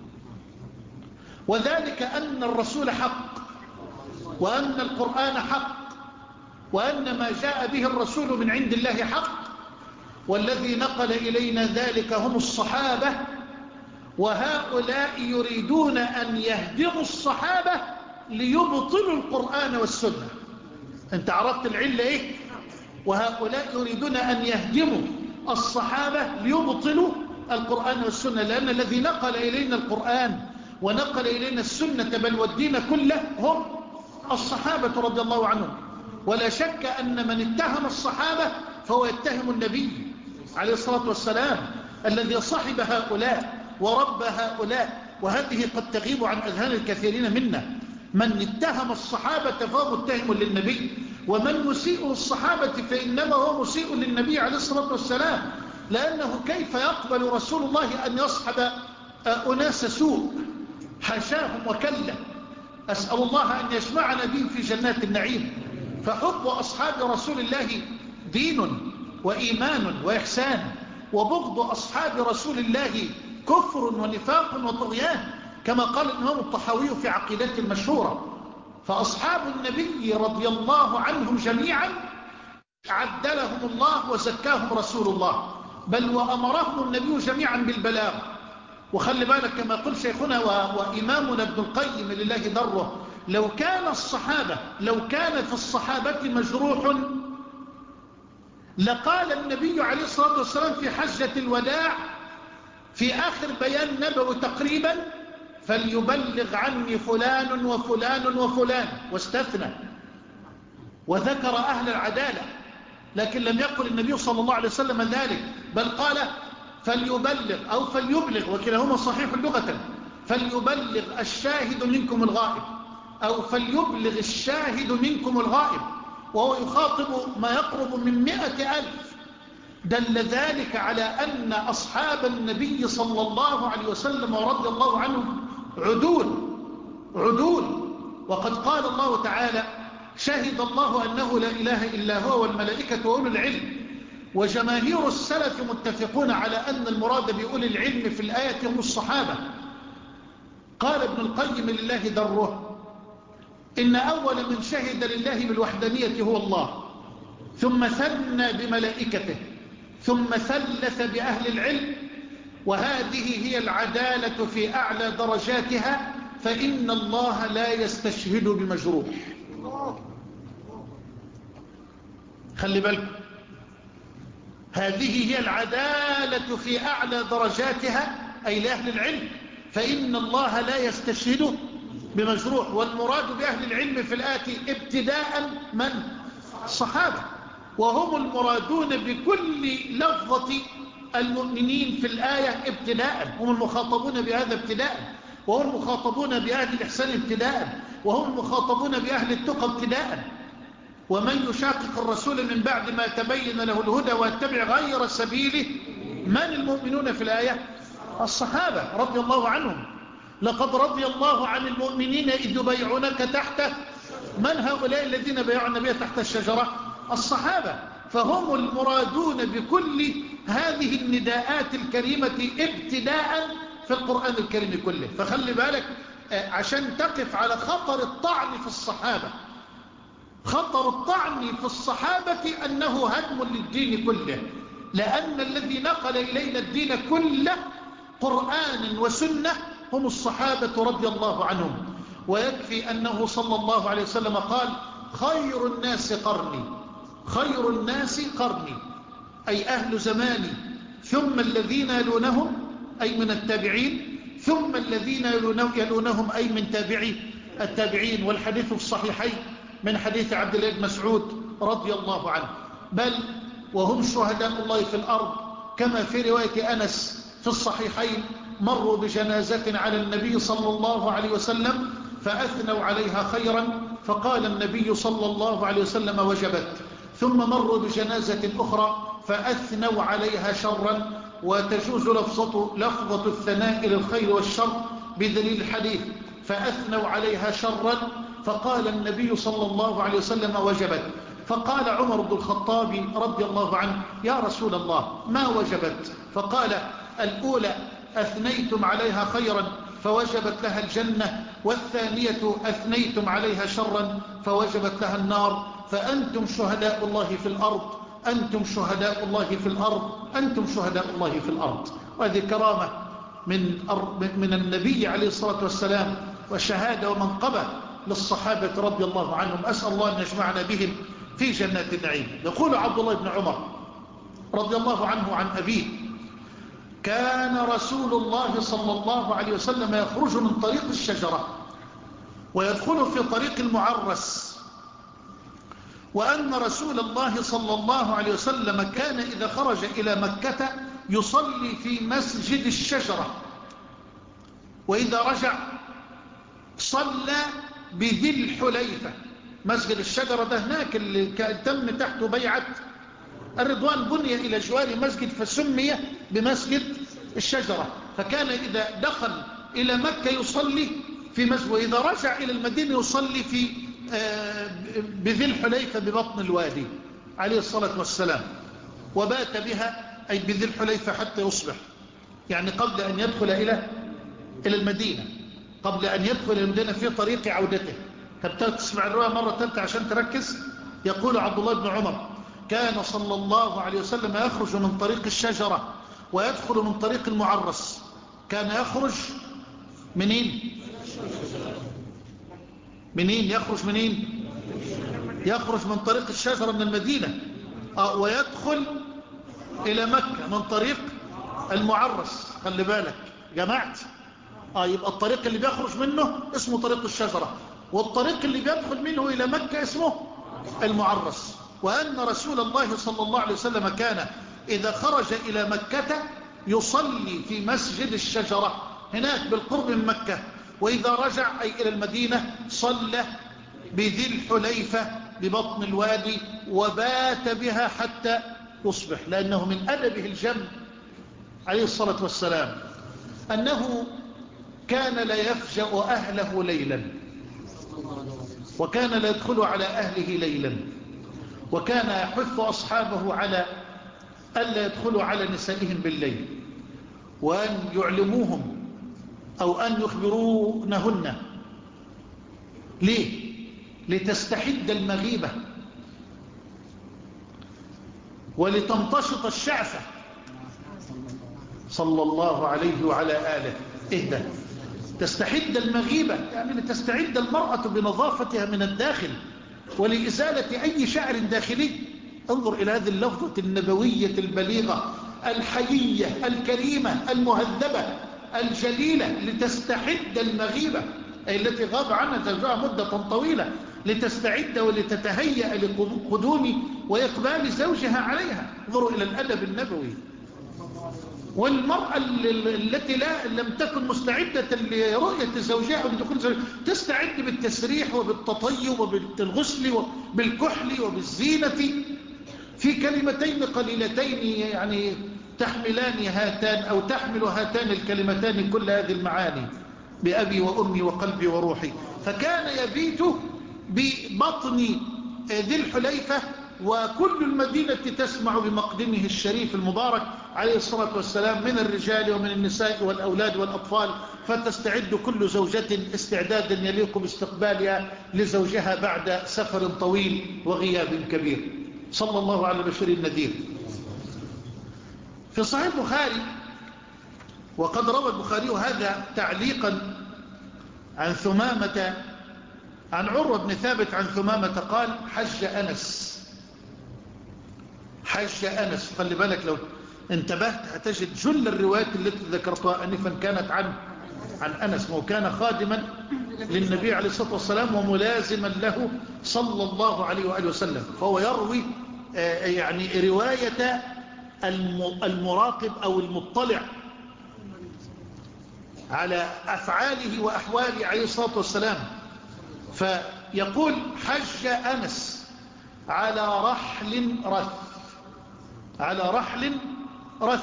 وذلك أن الرسول حق، وأن القرآن حق، وأن ما جاء به الرسول من عند الله حق، والذي نقل إلينا ذلك هم الصحابة، وهؤلاء يريدون أن يهدموا الصحابة ليبطلوا القرآن والسنة. أنت عرفت العلة إيه؟ وهؤلاء يريدون أن يهدموا الصحابة ليبطلوا القرآن والسنة، لأن الذي نقل إلينا القرآن ونقل إلينا السنة بل والدين كله هم الصحابة رضي الله عنهم. ولا شك أن من اتهم الصحابة فهو يتهم النبي عليه الصلاة والسلام الذي صحب هؤلاء ورب هؤلاء، وهذه قد تغيب عن أذهان الكثيرين منا. من اتهم الصحابة فهو متهم للنبي، ومن مسيء الصحابة فإنما هو مسيء للنبي عليه الصلاة والسلام، لأنه كيف يقبل رسول الله أن يصحب أناس سوء؟ حاشاهم وكلا. أسأل الله أن يجمعنا بهم في جنات النعيم. فحب أصحاب رسول الله دين وإيمان وإحسان، وبغض أصحاب رسول الله كفر ونفاق وطغيان، كما قال الإمام الطحاوي في عقيدته المشهورة. فأصحاب النبي رضي الله عنهم جميعا عدلهم الله وزكاهم رسول الله، بل وأمرهم النبي جميعا بالبلاغ. وخلي بالك كما قل شيخنا وإمامنا ابن القيم لله دره، لو كان الصحابة لو كان في الصحابة مجروح لقال النبي عليه الصلاة والسلام في حجة الوداع في آخر بيان نبوي تقريبا: فليبلغ عني فلان وفلان وفلان، واستثنى وذكر أهل العدالة. لكن لم يقل النبي صلى الله عليه وسلم ذلك، بل قال فليبلغ أو فليبلغ، وكلاهما صحيح لغة. فليبلغ الشاهد منكم الغائب، أو فليبلغ الشاهد منكم الغائب، وهو يخاطب ما يقرب من مئة ألف. دل ذلك على أن أصحاب النبي صلى الله عليه وسلم ورضي الله عنهم عدول عدول. وقد قال الله تعالى: شهد الله أنه لا إله إلا هو والملائكة وأولو العلم. وجماهير السلف متفقون على أن المراد بأولي العلم في الآية هم الصحابة. قال ابن القيم لله دره: إن أول من شهد لله بالوحدانية هو الله، ثم ثنى بملائكته، ثم ثلث بأهل العلم، وهذه هي العدالة في أعلى درجاتها، فإن الله لا يستشهد بمجروح. خلي بالكم، هذه هي العدالة في أعلى درجاتها، أي لأهل العلم، فإن الله لا يستشهد بمجروح. والمراد بأهل العلم في الآتي ابتداء من؟ الصحابة، وهم المرادون بكل لفظة المؤمنين في الآية ابتداء، هم المخاطبون بهذا ابتداء، وهم المخاطبون بأهل الإحسان ابتداء، وهم المخاطبون بأهل التقى ابتداء. ومن يشاقق الرسول من بعد ما تبين له الهدى ويتبع غير سبيله، من المؤمنون في الآية؟ الصحابة رضي الله عنهم. لقد رضي الله عن المؤمنين إذ يبايعونك تحت من؟ هؤلاء الذين بايعوا النبي تحت الشجرة، الصحابة. فهم المرادون بكل هذه النداءات الكريمة ابتداء في القرآن الكريم كله. فخلي بالك عشان تقف على خطر الطعن في الصحابة. خطر الطعن في الصحابة أنه هدم للدين كله، لأن الذي نقل إلينا الدين كله قرآن وسنة هم الصحابة رضي الله عنهم. ويكفي أنه صلى الله عليه وسلم قال: خير الناس قرني، خير الناس قرني، أي أهل زماني، ثم الذين يلونهم أي من التابعين، ثم الذين يلونهم أي من تابعي التابعين. والحديث في الصحيحين من حديث عبد الله بن مسعود رضي الله عنه: بل وهم شهداء الله في الأرض، كما في رواية أنس في الصحيحين: مروا بجنازة على النبي صلى الله عليه وسلم فأثنوا عليها خيرا، فقال النبي صلى الله عليه وسلم: وجبت. ثم مروا بجنازة أخرى فأثنوا عليها شرا، وتجوز لفظة, لفظة الثناء للخير والشر بدليل الحديث: فأثنوا عليها شرا، فقال النبي صلى الله عليه وسلم: وجبت. فقال عمر بن الخطاب رضي الله عنه: يا رسول الله، ما وجبت؟ فقال: الأولى أثنيتم عليها خيرا فوجبت لها الجنة، والثانية أثنيتم عليها شرا فوجبت لها النار. فأنتم شهداء الله في الأرض، أنتم شهداء الله في الأرض، أنتم شهداء الله في الأرض. وهذه كرامة من, من النبي عليه الصلاة والسلام، وشهادة ومنقبة للصحابة رضي الله عنهم. أسأل الله أن يجمعنا بهم في جنات النعيم. يقول عبد الله بن عمر رضي الله عنه عن أبيه: كان رسول الله صلى الله عليه وسلم يخرج من طريق الشجرة ويدخل في طريق المعرس، وأن رسول الله صلى الله عليه وسلم كان إذا خرج إلى مكة يصلي في مسجد الشجرة وإذا رجع صلى بذي الحليفة، مسجد الشجرة ده هناك اللي تم تحته بيعة الرضوان، بني إلى جوار مسجد فسمي بمسجد الشجرة. فكان إذا دخل إلى مكة يصلي في مسجد، وإذا رجع إلى المدينة يصلي في بذي الحليفة ببطن الوادي عليه الصلاة والسلام، وبات بها أي بذي الحليفة حتى يصبح، يعني قبل أن يدخل إلى إلى المدينة، قبل أن يدخل إلى المدينة في طريق عودته. تبتدأ تسمع الرواية مرة ثالثة عشان تركز. يقول عبد الله بن عمر: كان صلى الله عليه وسلم يخرج من طريق الشجرة ويدخل من طريق المعرس. كان يخرج منين منين يخرج منين يخرج من طريق الشجرة من المدينة، آه ويدخل إلى مكة من طريق المعرس. خلي بالك جماعت، آه يبقى الطريق اللي بيخرج منه اسمه طريق الشجرة، والطريق اللي بيدخل منه إلى مكة اسمه المعرس. وأن رسول الله صلى الله عليه وسلم كان إذا خرج إلى مكة يصلي في مسجد الشجرة هناك بالقرب من مكة، وإذا رجع أي إلى المدينة صلى بذي الحليفة ببطن الوادي، وبات بها حتى يصبح. لأنه من أدبه الجم عليه الصلاة والسلام أنه كان لا يفجأ أهله ليلا، وكان لا يدخل على أهله ليلا، وكان يحث أصحابه على ألا يدخلوا على نسائهم بالليل، وأن يعلموهم أو أن يخبرونهن. ليه؟ لتستحد المغيبة ولتمتشط الشعفة صلى الله عليه وعلى آله. إيه ده؟ تستحد المغيبة يعني لتستعد المرأة بنظافتها من الداخل ولإزالة أي شعر داخلي. انظر إلى هذه اللفظة النبوية البليغة الحيية الكريمة المهذبة الجليلة، لتستحد المغيبة أي التي غاب عنها زوجها مدة طويلة، لتستعد ولتتهيأ لقدوم وإقبال زوجها عليها. انظروا إلى الأدب النبوي. والمرأة التي لا لم تكن مستعدة لرؤية زوجها ولدخول زوجها تستعد بالتسريح وبالتطيب وبالغسل وبالكحل وبالزينة في كلمتين قليلتين يعني تحملان هاتان أو تحمل هاتان الكلمتان كل هذه المعاني بأبي وأمي وقلبي وروحي. فكان يبيت ببطن ذي الحليفة، وكل المدينة تسمع بمقدمه الشريف المبارك عليه الصلاة والسلام من الرجال ومن النساء والأولاد والأطفال، فتستعد كل زوجة استعدادا يليق باستقبالها لزوجها بعد سفر طويل وغياب كبير. صلى الله على البشير النذير. في صحيح البخاري، وقد روى البخاري هذا تعليقا عن ثمامة عن عروة بن ثابت عن ثمامة قال: حج أنس حج أنس. خلي بالك لو انتبهت هتجد جل الروايات التي ذكرتها أنفا كانت عن عن أنس، وكان خادما للنبي عليه الصلاة والسلام وملازما له صلى الله عليه وآله وسلم، فهو يروي يعني رواية المراقب أو المطلع على أفعاله وأحواله عليه الصلاة والسلام. فيقول: حج أنس على رحل رث على رحل رث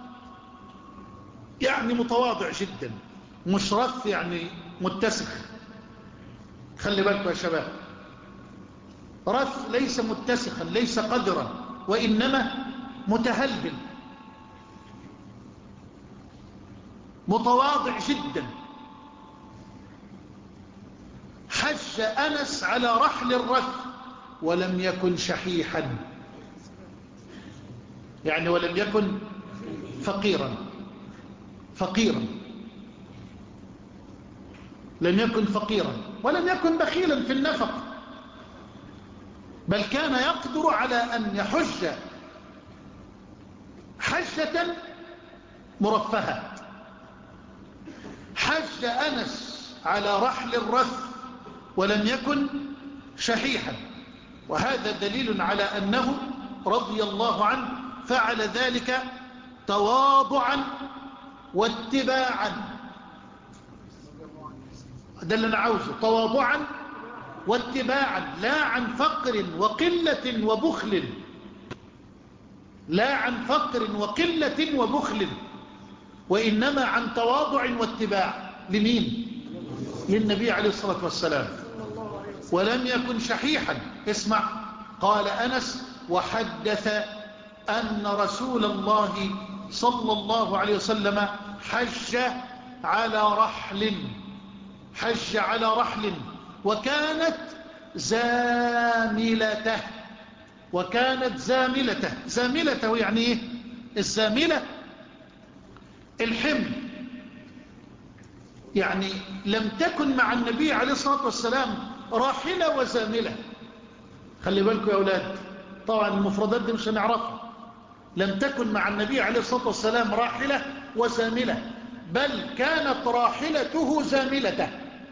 يعني متواضع جدا، مش رث يعني متسخ. خلي بالكم يا شباب، رث ليس متسخا ليس قدرا، وإنما متهلهل متواضع جدا. حج أنس على رحل الرث ولم يكن شحيحا، يعني ولم يكن فقيرا فقيرا لم يكن فقيرا ولم يكن بخيلا في النفق، بل كان يقدر على أن يحج حجة مرفهة. حج أنس على رحل الرث ولم يكن شحيحا، وهذا دليل على أنه رضي الله عنه فعل ذلك تواضعا واتباعا ده اللي أنا عاوزه، تواضعا واتباعا، لا عن فقر وقلة وبخل، لا عن فقر وقلة وبخل، وإنما عن تواضع واتباع. لمين؟ للنبي عليه الصلاة والسلام. ولم يكن شحيحا. اسمع، قال أنس: وحدث أن رسول الله صلى الله عليه وسلم حج على رحل، حج على رحل وكانت زاملته، وكانت زاملته. زاملته يعني ايه؟ الزاملة الحمل، يعني لم تكن مع النبي عليه الصلاة والسلام راحلة وزاملة. خلي بالكم يا أولاد، طبعا المفردات دي مش هنعرفها. لم تكن مع النبي عليه الصلاة والسلام راحلة وزاملة، بل كانت راحلته زاملته،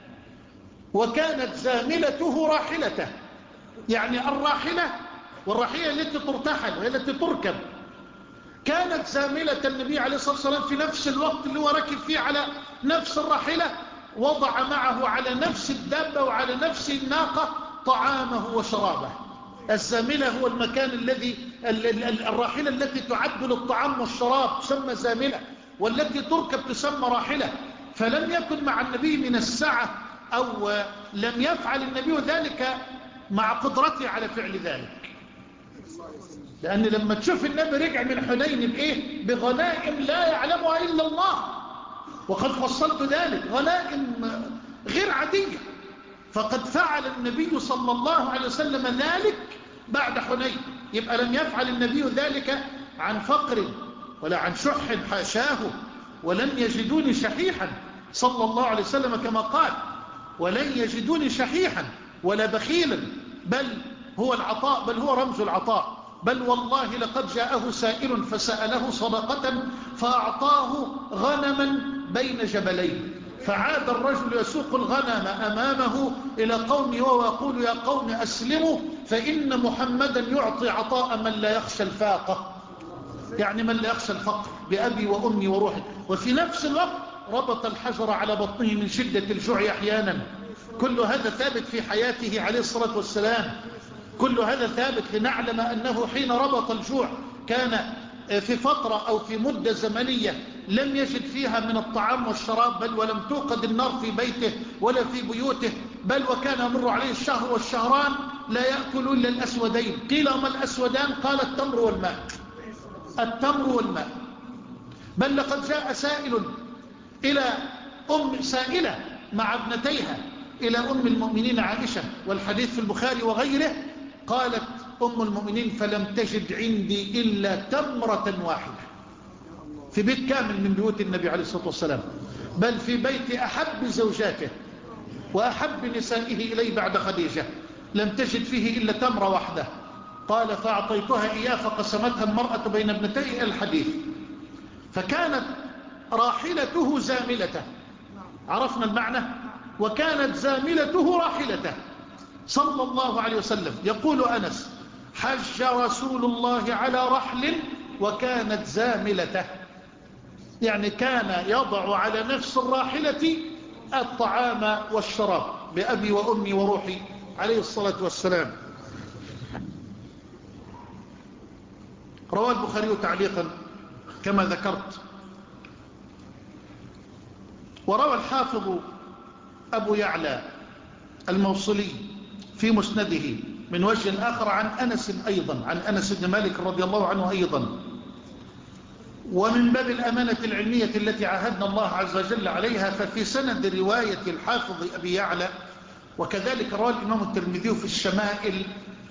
وكانت زاملته راحلته. يعني الراحلة، والراحلة التي ترتحل وهي التي تركب، كانت زاملة النبي عليه الصلاة والسلام في نفس الوقت اللي هو ركب فيه على نفس الراحلة، وضع معه على نفس الدابة وعلى نفس الناقة طعامه وشرابه. الزاملة هو المكان الذي الراحلة التي تعد للطعام والشراب تسمى زاملة، والتي تركب تسمى راحلة. فلم يكن مع النبي من السعة، أو لم يفعل النبي ذلك مع قدرته على فعل ذلك، لأن لما تشوف النبي رجع من حنين بإيه؟ بغنائم لا يعلمها إلا الله، وقد فصلت ذلك، غنائم غير عادية. فقد فعل النبي صلى الله عليه وسلم ذلك بعد حنين. يبقى لم يفعل النبي ذلك عن فقر ولا عن شح، حاشاه، ولن يجدوني شحيحا صلى الله عليه وسلم كما قال: ولن يجدوني شحيحا ولا بخيلا، بل هو العطاء، بل هو رمز العطاء. بل والله لقد جاءه سائل فسأله صدقة فأعطاه غنما بين جبلين، فعاد الرجل يسوق الغنم أمامه إلى قومه وهو يقول: يا قوم أسلموا فإن محمدا يعطي عطاء من لا يخشى الفاقة، يعني من لا يخشى الفقر، بأبي وأمي وروحي. وفي نفس الوقت ربط الحجر على بطنه من شدة الجوع أحيانا. كل هذا ثابت في حياته عليه الصلاة والسلام، كل هذا ثابت لنعلم أنه حين ربط الجوع كان في فترة أو في مدة زمنية لم يجد فيها من الطعام والشراب، بل ولم توقد النار في بيته ولا في بيوته، بل وكان يمر عليه الشهر والشهران لا يأكل إلا الأسودين. قيل ما الأسودان؟ قال: التمر والماء، التمر والماء. بل لقد جاء سائل إلى أم سائلة مع ابنتيها إلى أم المؤمنين عائشة، والحديث في البخاري وغيره، قالت أم المؤمنين: فلم تجد عندي إلا تمرة واحدة في بيت كامل من بيوت النبي عليه الصلاة والسلام، بل في بيت أحب زوجاته وأحب نسائه إليه بعد خديجة، لم تجد فيه إلا تمرة واحدة. قال: فأعطيتها إياه فقسمتها المرأة بين ابنتي الحديث. فكانت راحلته زاملته، عرفنا المعنى؟ وكانت زاملته راحلته صلى الله عليه وسلم. يقول أنس: حج رسول الله على رحل وكانت زاملته، يعني كان يضع على نفس الراحلة الطعام والشراب، بأبي وأمي وروحي عليه الصلاة والسلام. رواه البخاري تعليقا كما ذكرت. وروى الحافظ أبو يعلى الموصلي في مسنده من وجه آخر عن أنس أيضا، عن أنس بن مالك رضي الله عنه أيضا. ومن باب الأمانة العلمية التي عاهدنا الله عز وجل عليها، ففي سند رواية الحافظ أبي يعلى، وكذلك رواه الإمام الترمذي في الشمائل،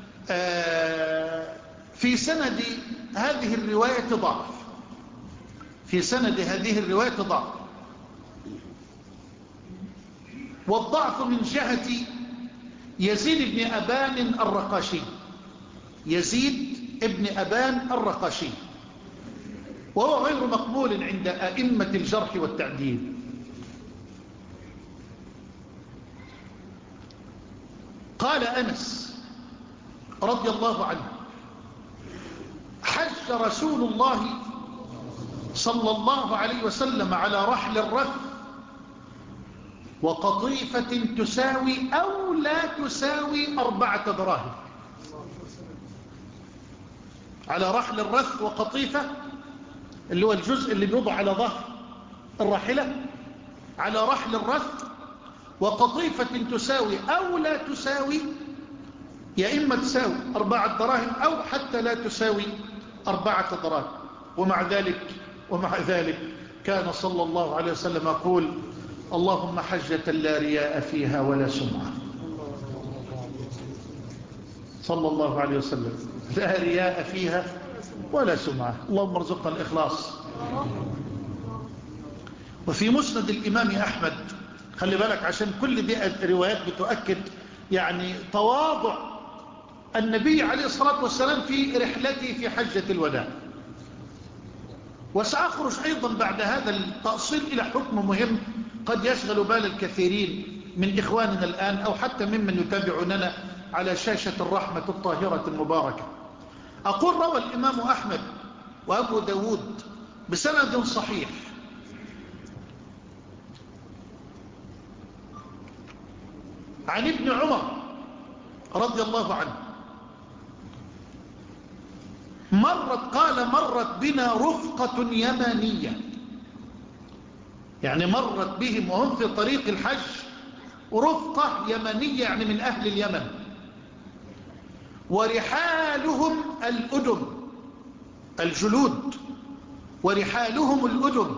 في سند هذه الرواية ضعف، في سند هذه الرواية ضعف، والضعف من جهة يزيد بن أبان الرقاشي، يزيد ابن أبان الرقاشي، وهو غير مقبول عند أئمة الجرح والتعديل. قال أنس رضي الله عنه: حج رسول الله صلى الله عليه وسلم على رحل الرث وقطيفة تساوي أو لا تساوي أربعة دراهم. على رحل الرث وقطيفة اللي هو الجزء اللي بيوضع على ظهر الراحلة، على رحل الرث، وقطيفة تساوي أو لا تساوي، يا إما تساوي أربعة دراهم أو حتى لا تساوي أربعة دراهم. ومع ذلك ومع ذلك كان صلى الله عليه وسلم يقول: اللهم حجة لا رياء فيها ولا سمعة. صلى الله عليه وسلم: لا رياء فيها ولا سمعة. اللهم ارزقنا الإخلاص. وفي مسند الإمام أحمد، خلي بالك عشان كل دي روايات بتؤكد يعني تواضع النبي عليه الصلاة والسلام في رحلته في حجة الوداع. وسأخرج أيضا بعد هذا التأصيل إلى حكم مهم قد يشغل بال الكثيرين من إخواننا الآن أو حتى ممن يتابعوننا على شاشة الرحمة الطاهرة المباركة. أقول: روى الإمام أحمد وأبو داود بسند صحيح عن ابن عمر رضي الله عنه مرت قال مرت بنا رفقة يمانية، يعني مرت بهم وهم في طريق الحج رفقة يمانية يعني من أهل اليمن، ورحالهم الأدم الجلود، ورحالهم الأدم،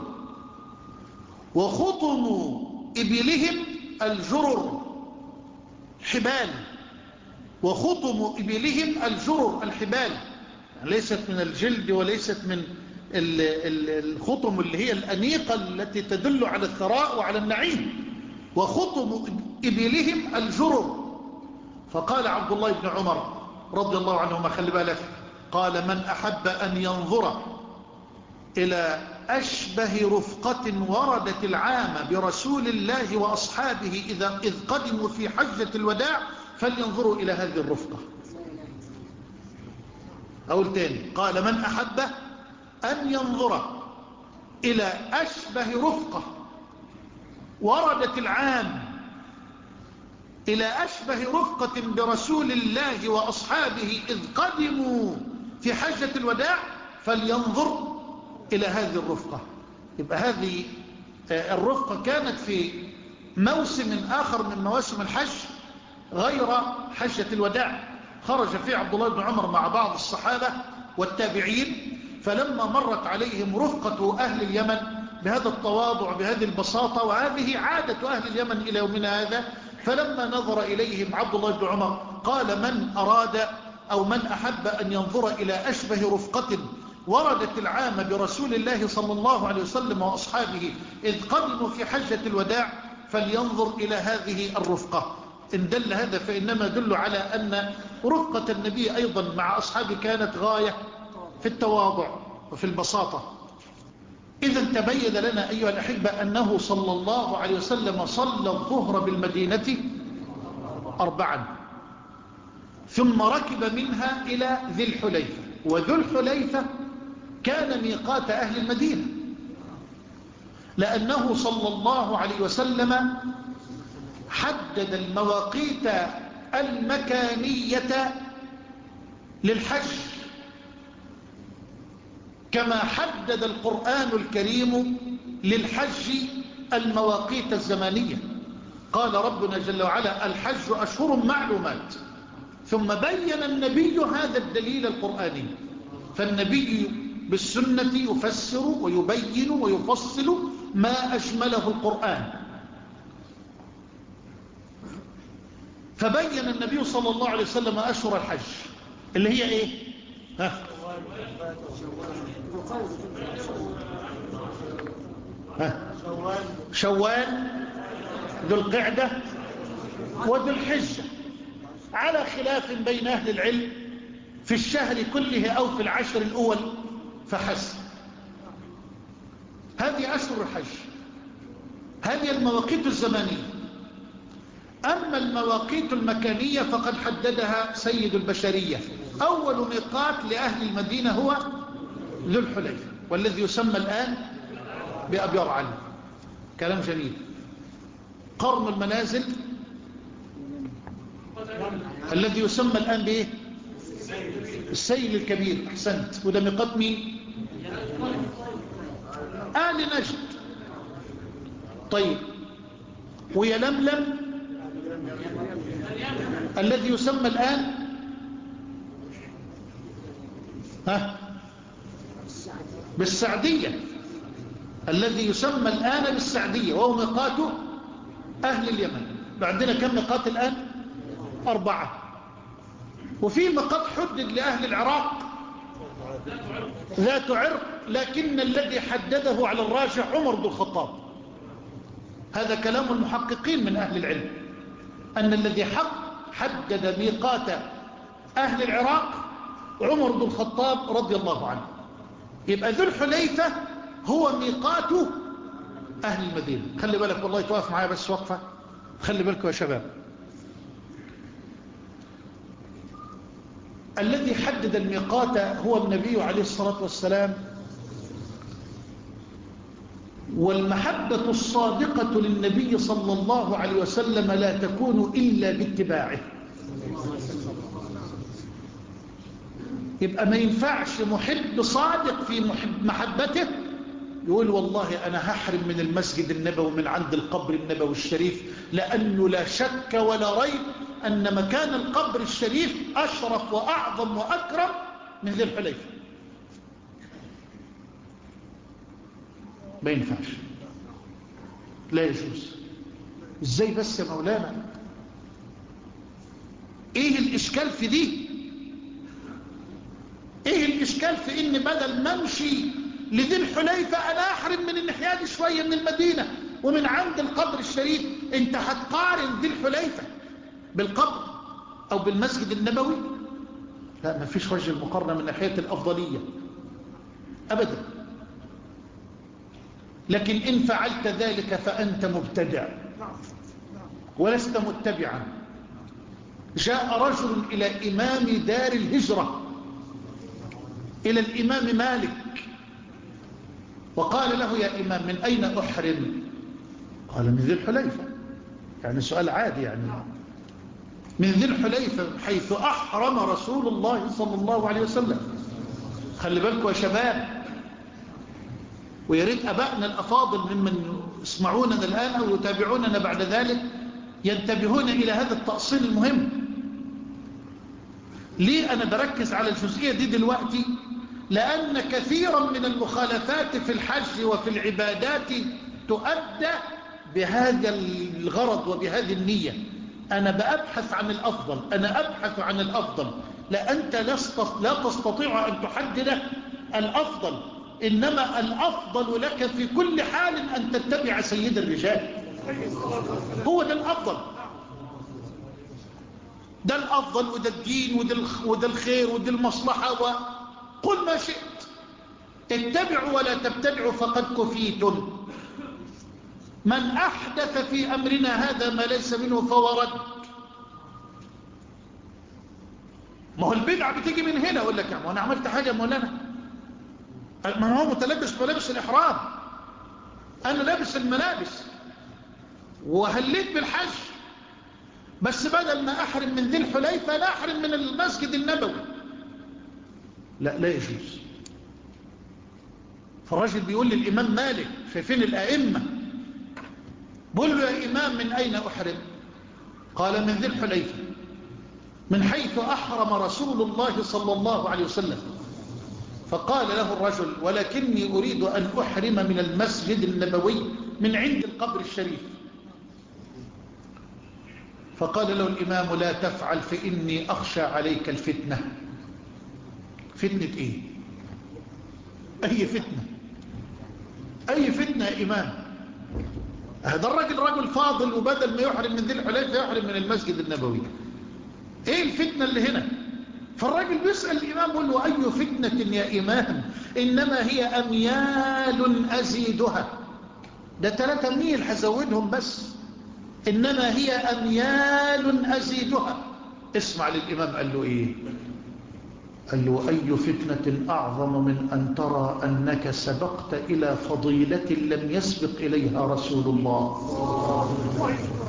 وخطم إبلهم الجرر حبال، وخطم إبلهم الجرر الحبال، يعني ليست من الجلد وليست من الخطم اللي هي الأنيقة التي تدل على الثراء وعلى النعيم، وخطم إبلهم الجرر. فقال عبد الله بن عمر رضي الله عنهما، خلي بالك، قال: من أحب أن ينظر إلى أشبه رفقة وردت العام برسول الله وأصحابه إذا إذ قدموا في حجة الوداع فلينظروا إلى هذه الرفقة. أقول تاني: قال: من أحب أن ينظر إلى أشبه رفقة وردت العام إلى أشبه رفقة برسول الله وأصحابه إذ قدموا في حجة الوداع فلينظر إلى هذه الرفقة. يبقى هذه الرفقة كانت في موسم آخر من مواسم الحج غير حجة الوداع، خرج فيه عبد الله بن عمر مع بعض الصحابة والتابعين، فلما مرت عليهم رفقة أهل اليمن بهذا التواضع بهذه البساطة، وهذه عادة أهل اليمن إلى يومنا هذا، فلما نظر إليهم عبد الله بن عمر قال: من أراد أو من أحب أن ينظر إلى أشبه رفقة وردت العام برسول الله صلى الله عليه وسلم وأصحابه إذ قدموا في حجة الوداع فلينظر إلى هذه الرفقة. إن دل هذا فإنما يدل على أن رفقة النبي أيضا مع أصحابه كانت غاية في التواضع وفي البساطة. إذا تبين لنا أيها الأحبة أنه صلى الله عليه وسلم صلى الظهر بالمدينة أربعا، ثم ركب منها إلى ذي الحليفة، وذو الحليفة كان ميقات أهل المدينة، لأنه صلى الله عليه وسلم حدد المواقيت المكانية للحج كما حدد القرآن الكريم للحج المواقيت الزمانية. قال ربنا جل وعلا: الحج أشهر معلومات، ثم بين النبي هذا الدليل القرآني، فالنبي بالسنة يفسر ويبين ويفصل ما أجمله القرآن. فبين النبي صلى الله عليه وسلم أشهر الحج اللي هي إيه؟ ها؟ ها؟ شوال، ذو القعدة، وذو الحجة، على خلاف بين أهل العلم في الشهر كله أو في العشر الأول فحسب. هذه أشهر الحج، هذه المواقيت الزمانية. أما المواقيت المكانية فقد حددها سيد البشرية. أول ميقات لأهل المدينة هو ذو الحليفة، والذي يسمى الآن بأبيار علي. كلام جميل. قرن المنازل الذي يسمى الآن بإيه؟ السيل الكبير. أحسنت. وده ميقات مين؟ آل نجد. طيب ويلملم الذي يسمى الآن ها بالسعدية، الذي يسمى الآن بالسعدية، وهو ميقات أهل اليمن. عندنا كم ميقات الآن؟ أربعة. وفي ميقات حدد لأهل العراق ذات عرق، لكن الذي حدده على الراجح عمر بن الخطاب. هذا كلام المحققين من أهل العلم، أن الذي حدد ميقات أهل العراق عمر بن الخطاب رضي الله عنه. يبقى ذو الحليفة هو ميقات أهل المدينة. خلي بالك والله، توقف معايا بس وقفة، خلي بالكم يا شباب. الذي حدد الميقات هو النبي عليه الصلاة والسلام، والمحبة الصادقة للنبي صلى الله عليه وسلم لا تكون إلا باتباعه. يبقى ما ينفعش محب صادق في محب محبته يقول والله أنا هحرم من المسجد النبوي من عند القبر النبوي الشريف، لأنه لا شك ولا ريب أن مكان القبر الشريف أشرف وأعظم وأكرم من ذي الحليفة. ما ينفعش، لا يجوز. ازاي بس يا مولانا؟ ايه الاشكال في دي؟ ايه الاشكال في ان بدل ما امشي لذي الحليفة انا احرم من الناحية دي شوية من المدينة ومن عند القبر الشريف؟ انت هتقارن ذي الحليفة بالقبر او بالمسجد النبوي؟ لا، ما فيش وجه المقارنة من ناحية الافضلية ابدا. لكن إن فعلت ذلك فأنت مبتدع ولست متبعا. جاء رجل إلى إمام دار الهجرة، إلى الإمام مالك، وقال له يا إمام من أين أحرم؟ قال من ذي الحليفة. يعني سؤال عادي، يعني من ذي الحليفة حيث أحرم رسول الله صلى الله عليه وسلم. خلي بالكم يا شباب، ويريد أبائنا الأفاضل ممن يسمعوننا الآن أو يتابعوننا بعد ذلك ينتبهون إلى هذا التأصيل المهم. ليه أنا بركز على الجزئية دي دلوقتي؟ لأن كثيرا من المخالفات في الحج وفي العبادات تؤدى بهذا الغرض وبهذه النية. أنا بأبحث عن الأفضل، أنا أبحث عن الأفضل. لا، أنت لا تستطيع أن تحدد الأفضل، إنما الأفضل لك في كل حال أن تتبع سيد الرجال. هو ده الأفضل، ده الأفضل، وده الدين، وده الخير، وده المصلحة. وقل ما شئت، اتبعوا ولا تبتدعوا فقد كفيتم. من أحدث في أمرنا هذا ما ليس منه فهو رد. ما هو البدعة بتيجي من هنا. أقول لك أنا عملت حاجة مولانا، ما هو متلبس ملابس الإحرام، أنا لابس الملابس وهليت بالحج، بس بدل ما أحرم من ذي الحليفة لا أحرم من المسجد النبوي. لا، لا يجوز. فالراجل بيقول للإمام مالك، شايفين الأئمة، بقول له يا إمام من أين أحرم؟ قال من ذي الحليفة، من حيث أحرم رسول الله صلى الله عليه وسلم. فقال له الرجل ولكني أريد أن أحرم من المسجد النبوي من عند القبر الشريف. فقال له الإمام لا تفعل فإني أخشى عليك الفتنة. فتنة إيه؟ أي فتنة؟ أي فتنة يا إمام؟ هذا الرجل رجل فاضل، وبدل ما يحرم من ذي الحليفة يحرم من المسجد النبوي. إيه الفتنة اللي هنا؟ فالراجل بيسأل الإمام يقول له أي فتنة يا إمام؟ إنما هي أميال أزيدها. ده ثلاثة ميل هزودهم بس. إنما هي أميال أزيدها. اسمع للإمام قال له إيه؟ قال له أي فتنة أعظم من أن ترى أنك سبقت إلى فضيلة لم يسبق إليها رسول الله.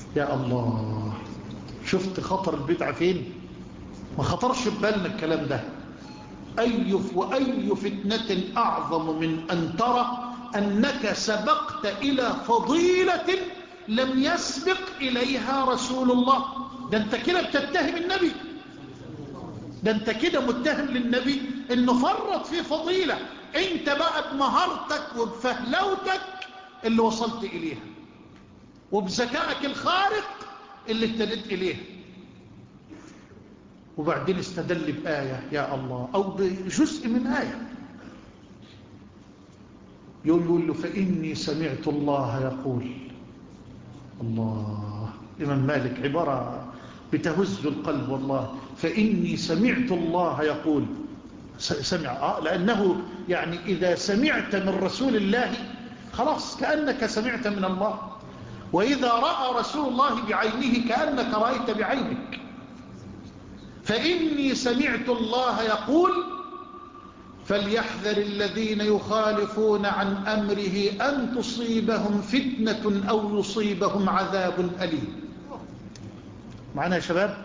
يا الله، شفت خطر البدعة فين؟ ما خطرش ببالنا الكلام ده. أي وأي فتنة أعظم من أن ترى أنك سبقت إلى فضيلة لم يسبق إليها رسول الله. ده أنت كده بتتهم النبي، ده أنت كده متهم للنبي إنه فرط في فضيلة أنت بقى بمهارتك وبفهلوتك اللي وصلت إليها، وبذكائك الخارق اللي اهتدت إليه. وبعدين استدل بآية يا الله أو بجزء من آية، يقول له فإني سمعت الله يقول. الله، إمام مالك عبارة بتهز القلب والله. فإني سمعت الله يقول، سمع آه لأنه يعني إذا سمعت من رسول الله خلاص كأنك سمعت من الله، وإذا رأى رسول الله بعينه كأنك رأيت بعينك. فإني سمعت الله يقول فليحذر الذين يخالفون عن أمره أن تصيبهم فتنة أو يصيبهم عذاب أليم. معنا يا شباب؟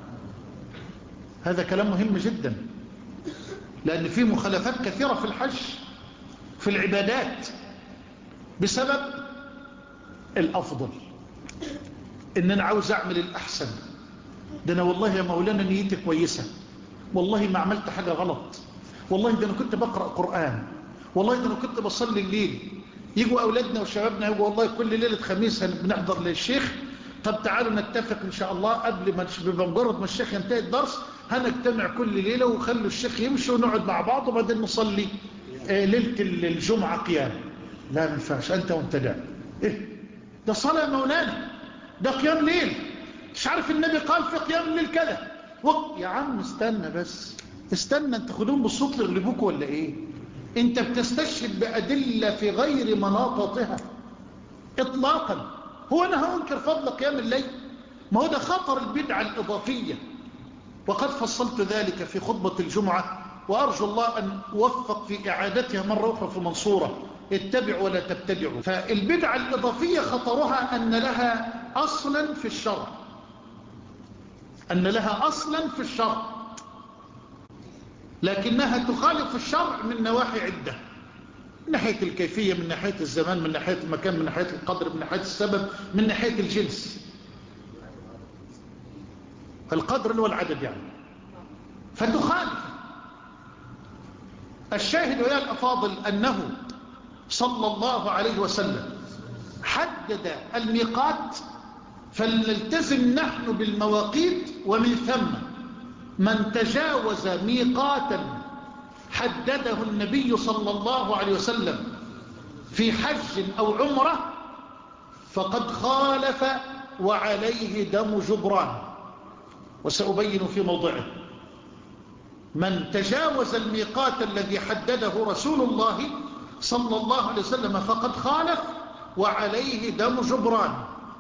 هذا كلام مهم جدا، لأن في مخالفات كثيرة في الحج في العبادات بسبب الأفضل، إن أنا عاوز أعمل الأحسن. ده أنا والله يا مولانا نيتي كويسة، والله ما عملت حاجة غلط، والله ده أنا كنت بقرأ قرآن، والله ده أنا كنت بصلي الليل. يجوا أولادنا وشبابنا يقولوا والله كل ليلة خميس بنحضر للشيخ، طب تعالوا نتفق إن شاء الله قبل ما بمجرد ما الشيخ ينتهي الدرس هنجتمع كل ليلة وخلوا الشيخ يمشي ونقعد مع بعض وبعدين نصلي ليلة الجمعة قيام. لا ما ينفعش، أنت وانتدع. إيه ده صلاة مولانا، ده قيام ليل، مش عارف النبي قال في قيام الليل كذا. يا عم استنى بس، استنى، انت خدوهم بالصوت لغلبوك ولا ايه؟ انت بتستشهد بأدلة في غير مناطتها اطلاقا. هو انا هنكر فضل قيام الليل؟ ما هو ده خطر البدعة الإضافية، وقد فصلت ذلك في خطبة الجمعة، وأرجو الله أن أوفق في إعادتها مرة أخرى في منصورة. اتبعوا ولا تبتدعوا. فالبدعة الإضافية خطرها أن لها أصلا في الشرع، أن لها أصلا في الشرع، لكنها تخالف الشرع من نواحي عدة، من ناحية الكيفية، من ناحية الزمان، من ناحية المكان، من ناحية القدر، من ناحية السبب، من ناحية الجنس. القدر اللي هو العدد يعني، فتخالف. الشاهد يا الأفاضل أنه صلى الله عليه وسلم حدد الميقات، فلنلتزم نحن بالمواقيت. ومن ثم من تجاوز ميقاتا حدده النبي صلى الله عليه وسلم في حج أو عمرة فقد خالف وعليه دم جبران، وسأبين في موضعه. من تجاوز الميقات الذي حدده رسول الله صلى الله عليه وسلم فقد خالف وعليه دم جبران.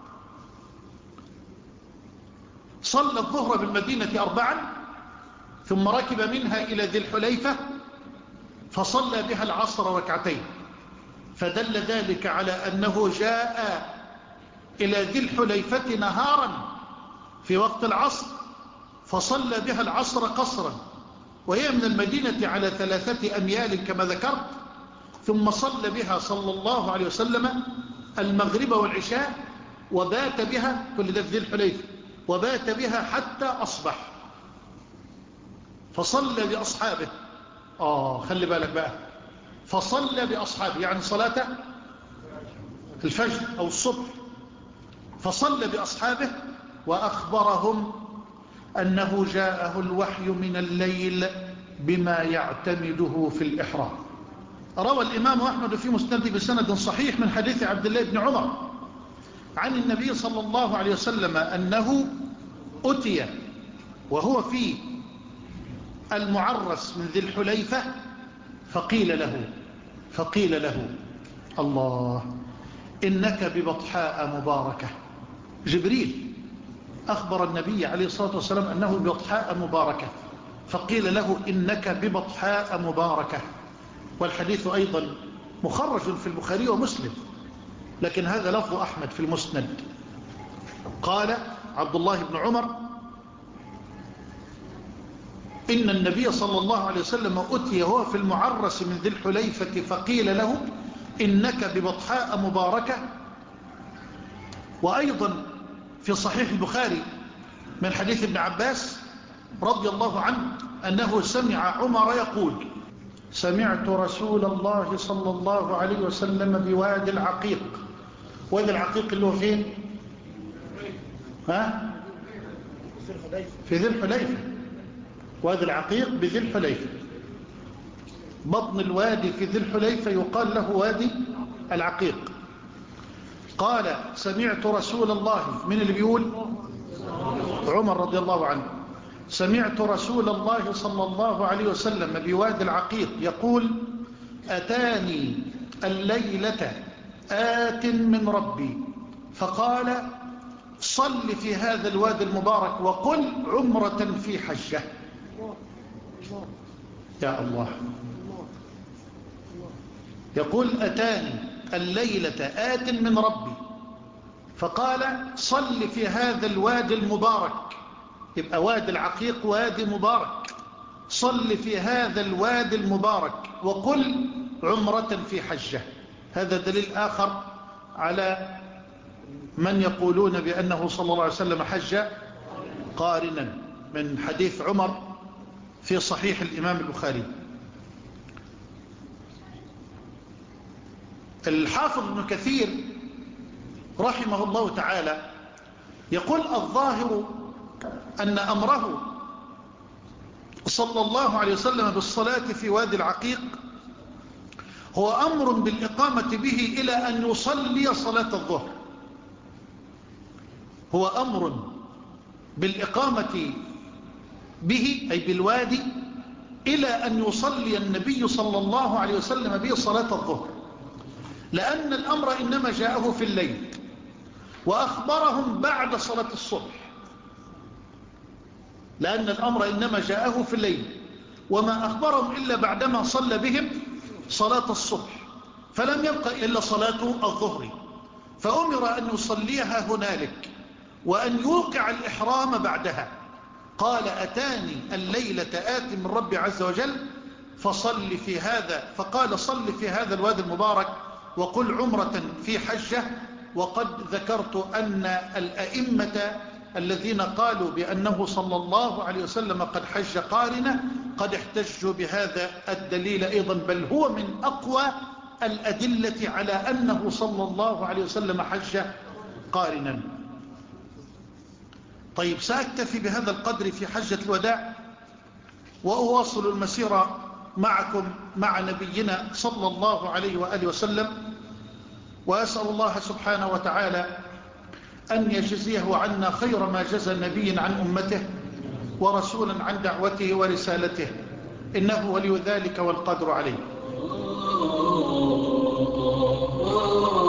صلى الظهر بالمدينة أربعا، ثم ركب منها إلى ذي الحليفة فصلى بها العصر ركعتين، فدل ذلك على أنه جاء إلى ذي الحليفة نهارا في وقت العصر فصلى بها العصر قصرا، وهي من المدينة على ثلاثة أميال كما ذكرت، ثم صلى بها صلى الله عليه وسلم المغرب والعشاء وبات بها، كل ده في ذي الحليفة، وبات بها حتى أصبح. فصلى بأصحابه، آه خلي بالك بقى، فصلى بأصحابه يعني صلاة الفجر أو الصبح، فصلى بأصحابه وأخبرهم أنه جاءه الوحي من الليل بما يعتمده في الإحرام. روى الإمام أحمد في مسنده بسند صحيح من حديث عبد الله بن عمر عن النبي صلى الله عليه وسلم أنه أتي وهو في المعرس من ذي الحليفة فقيل له فقيل له الله إنك ببطحاء مباركة. جبريل أخبر النبي عليه الصلاة والسلام أنه ببطحاء مباركة، فقيل له إنك ببطحاء مباركة. والحديث أيضا مخرج في البخاري ومسلم، لكن هذا لفظ أحمد في المسند. قال عبد الله بن عمر إن النبي صلى الله عليه وسلم أتي هو في المعرس من ذي الحليفة فقيل له إنك ببطحاء مباركة. وأيضا في صحيح البخاري من حديث ابن عباس رضي الله عنه أنه سمع عمر يقول سمعت رسول الله صلى الله عليه وسلم بوادي العقيق. وادي العقيق اللي هو فين؟ ها؟ في ذي الحليفة. وادي العقيق بذي الحليفة، بطن الوادي في ذي الحليفة يقال له وادي العقيق. قال سمعت رسول الله، من اللي بيقول؟ عمر رضي الله عنه. سمعت رسول الله صلى الله عليه وسلم بوادي العقيق يقول أتاني الليلة آت من ربي فقال صل في هذا الوادي المبارك وقل عمرة في حجة. يا الله. يقول أتاني الليلة آت من ربي فقال صل في هذا الوادي المبارك، يبقى وادي العقيق وادي مبارك، صل في هذا الوادي المبارك وقل عمرة في حجة. هذا دليل آخر على من يقولون بأنه صلى الله عليه وسلم حج قارنا من حديث عمر في صحيح الإمام البخاري. الحافظ ابن كثير رحمه الله تعالى يقول الظاهر أن أمره صلى الله عليه وسلم بالصلاة في وادي العقيق هو أمر بالإقامة به إلى أن يصلي صلاة الظهر. هو أمر بالإقامة به أي بالوادي إلى أن يصلي النبي صلى الله عليه وسلم به صلاة الظهر، لأن الأمر إنما جاءه في الليل وأخبرهم بعد صلاة الصبح، لأن الأمر إنما جاءه في الليل وما أخبرهم إلا بعدما صلى بهم صلاة الصبح، فلم يبقى إلا صلاة الظهر، فأمر أن يصليها هنالك وأن يوقع الإحرام بعدها. قال أتاني الليلة آت من ربي عز وجل فصل في هذا، فقال صل في هذا الوادي المبارك وقل عمرة في حجة. وقد ذكرت أن الأئمة الذين قالوا بأنه صلى الله عليه وسلم قد حج قارنة قد احتجوا بهذا الدليل أيضا، بل هو من أقوى الأدلة على أنه صلى الله عليه وسلم حج قارنا. طيب سأكتفي بهذا القدر في حجة الوداع وأواصل المسيرة معكم مع نبينا صلى الله عليه وآله وسلم، وأسأل الله سبحانه وتعالى أن يجزيه عنا خير ما جزى نبي عن أمته ورسولا عن دعوته ورسالته، إنه ولي ذلك والقدر عليه.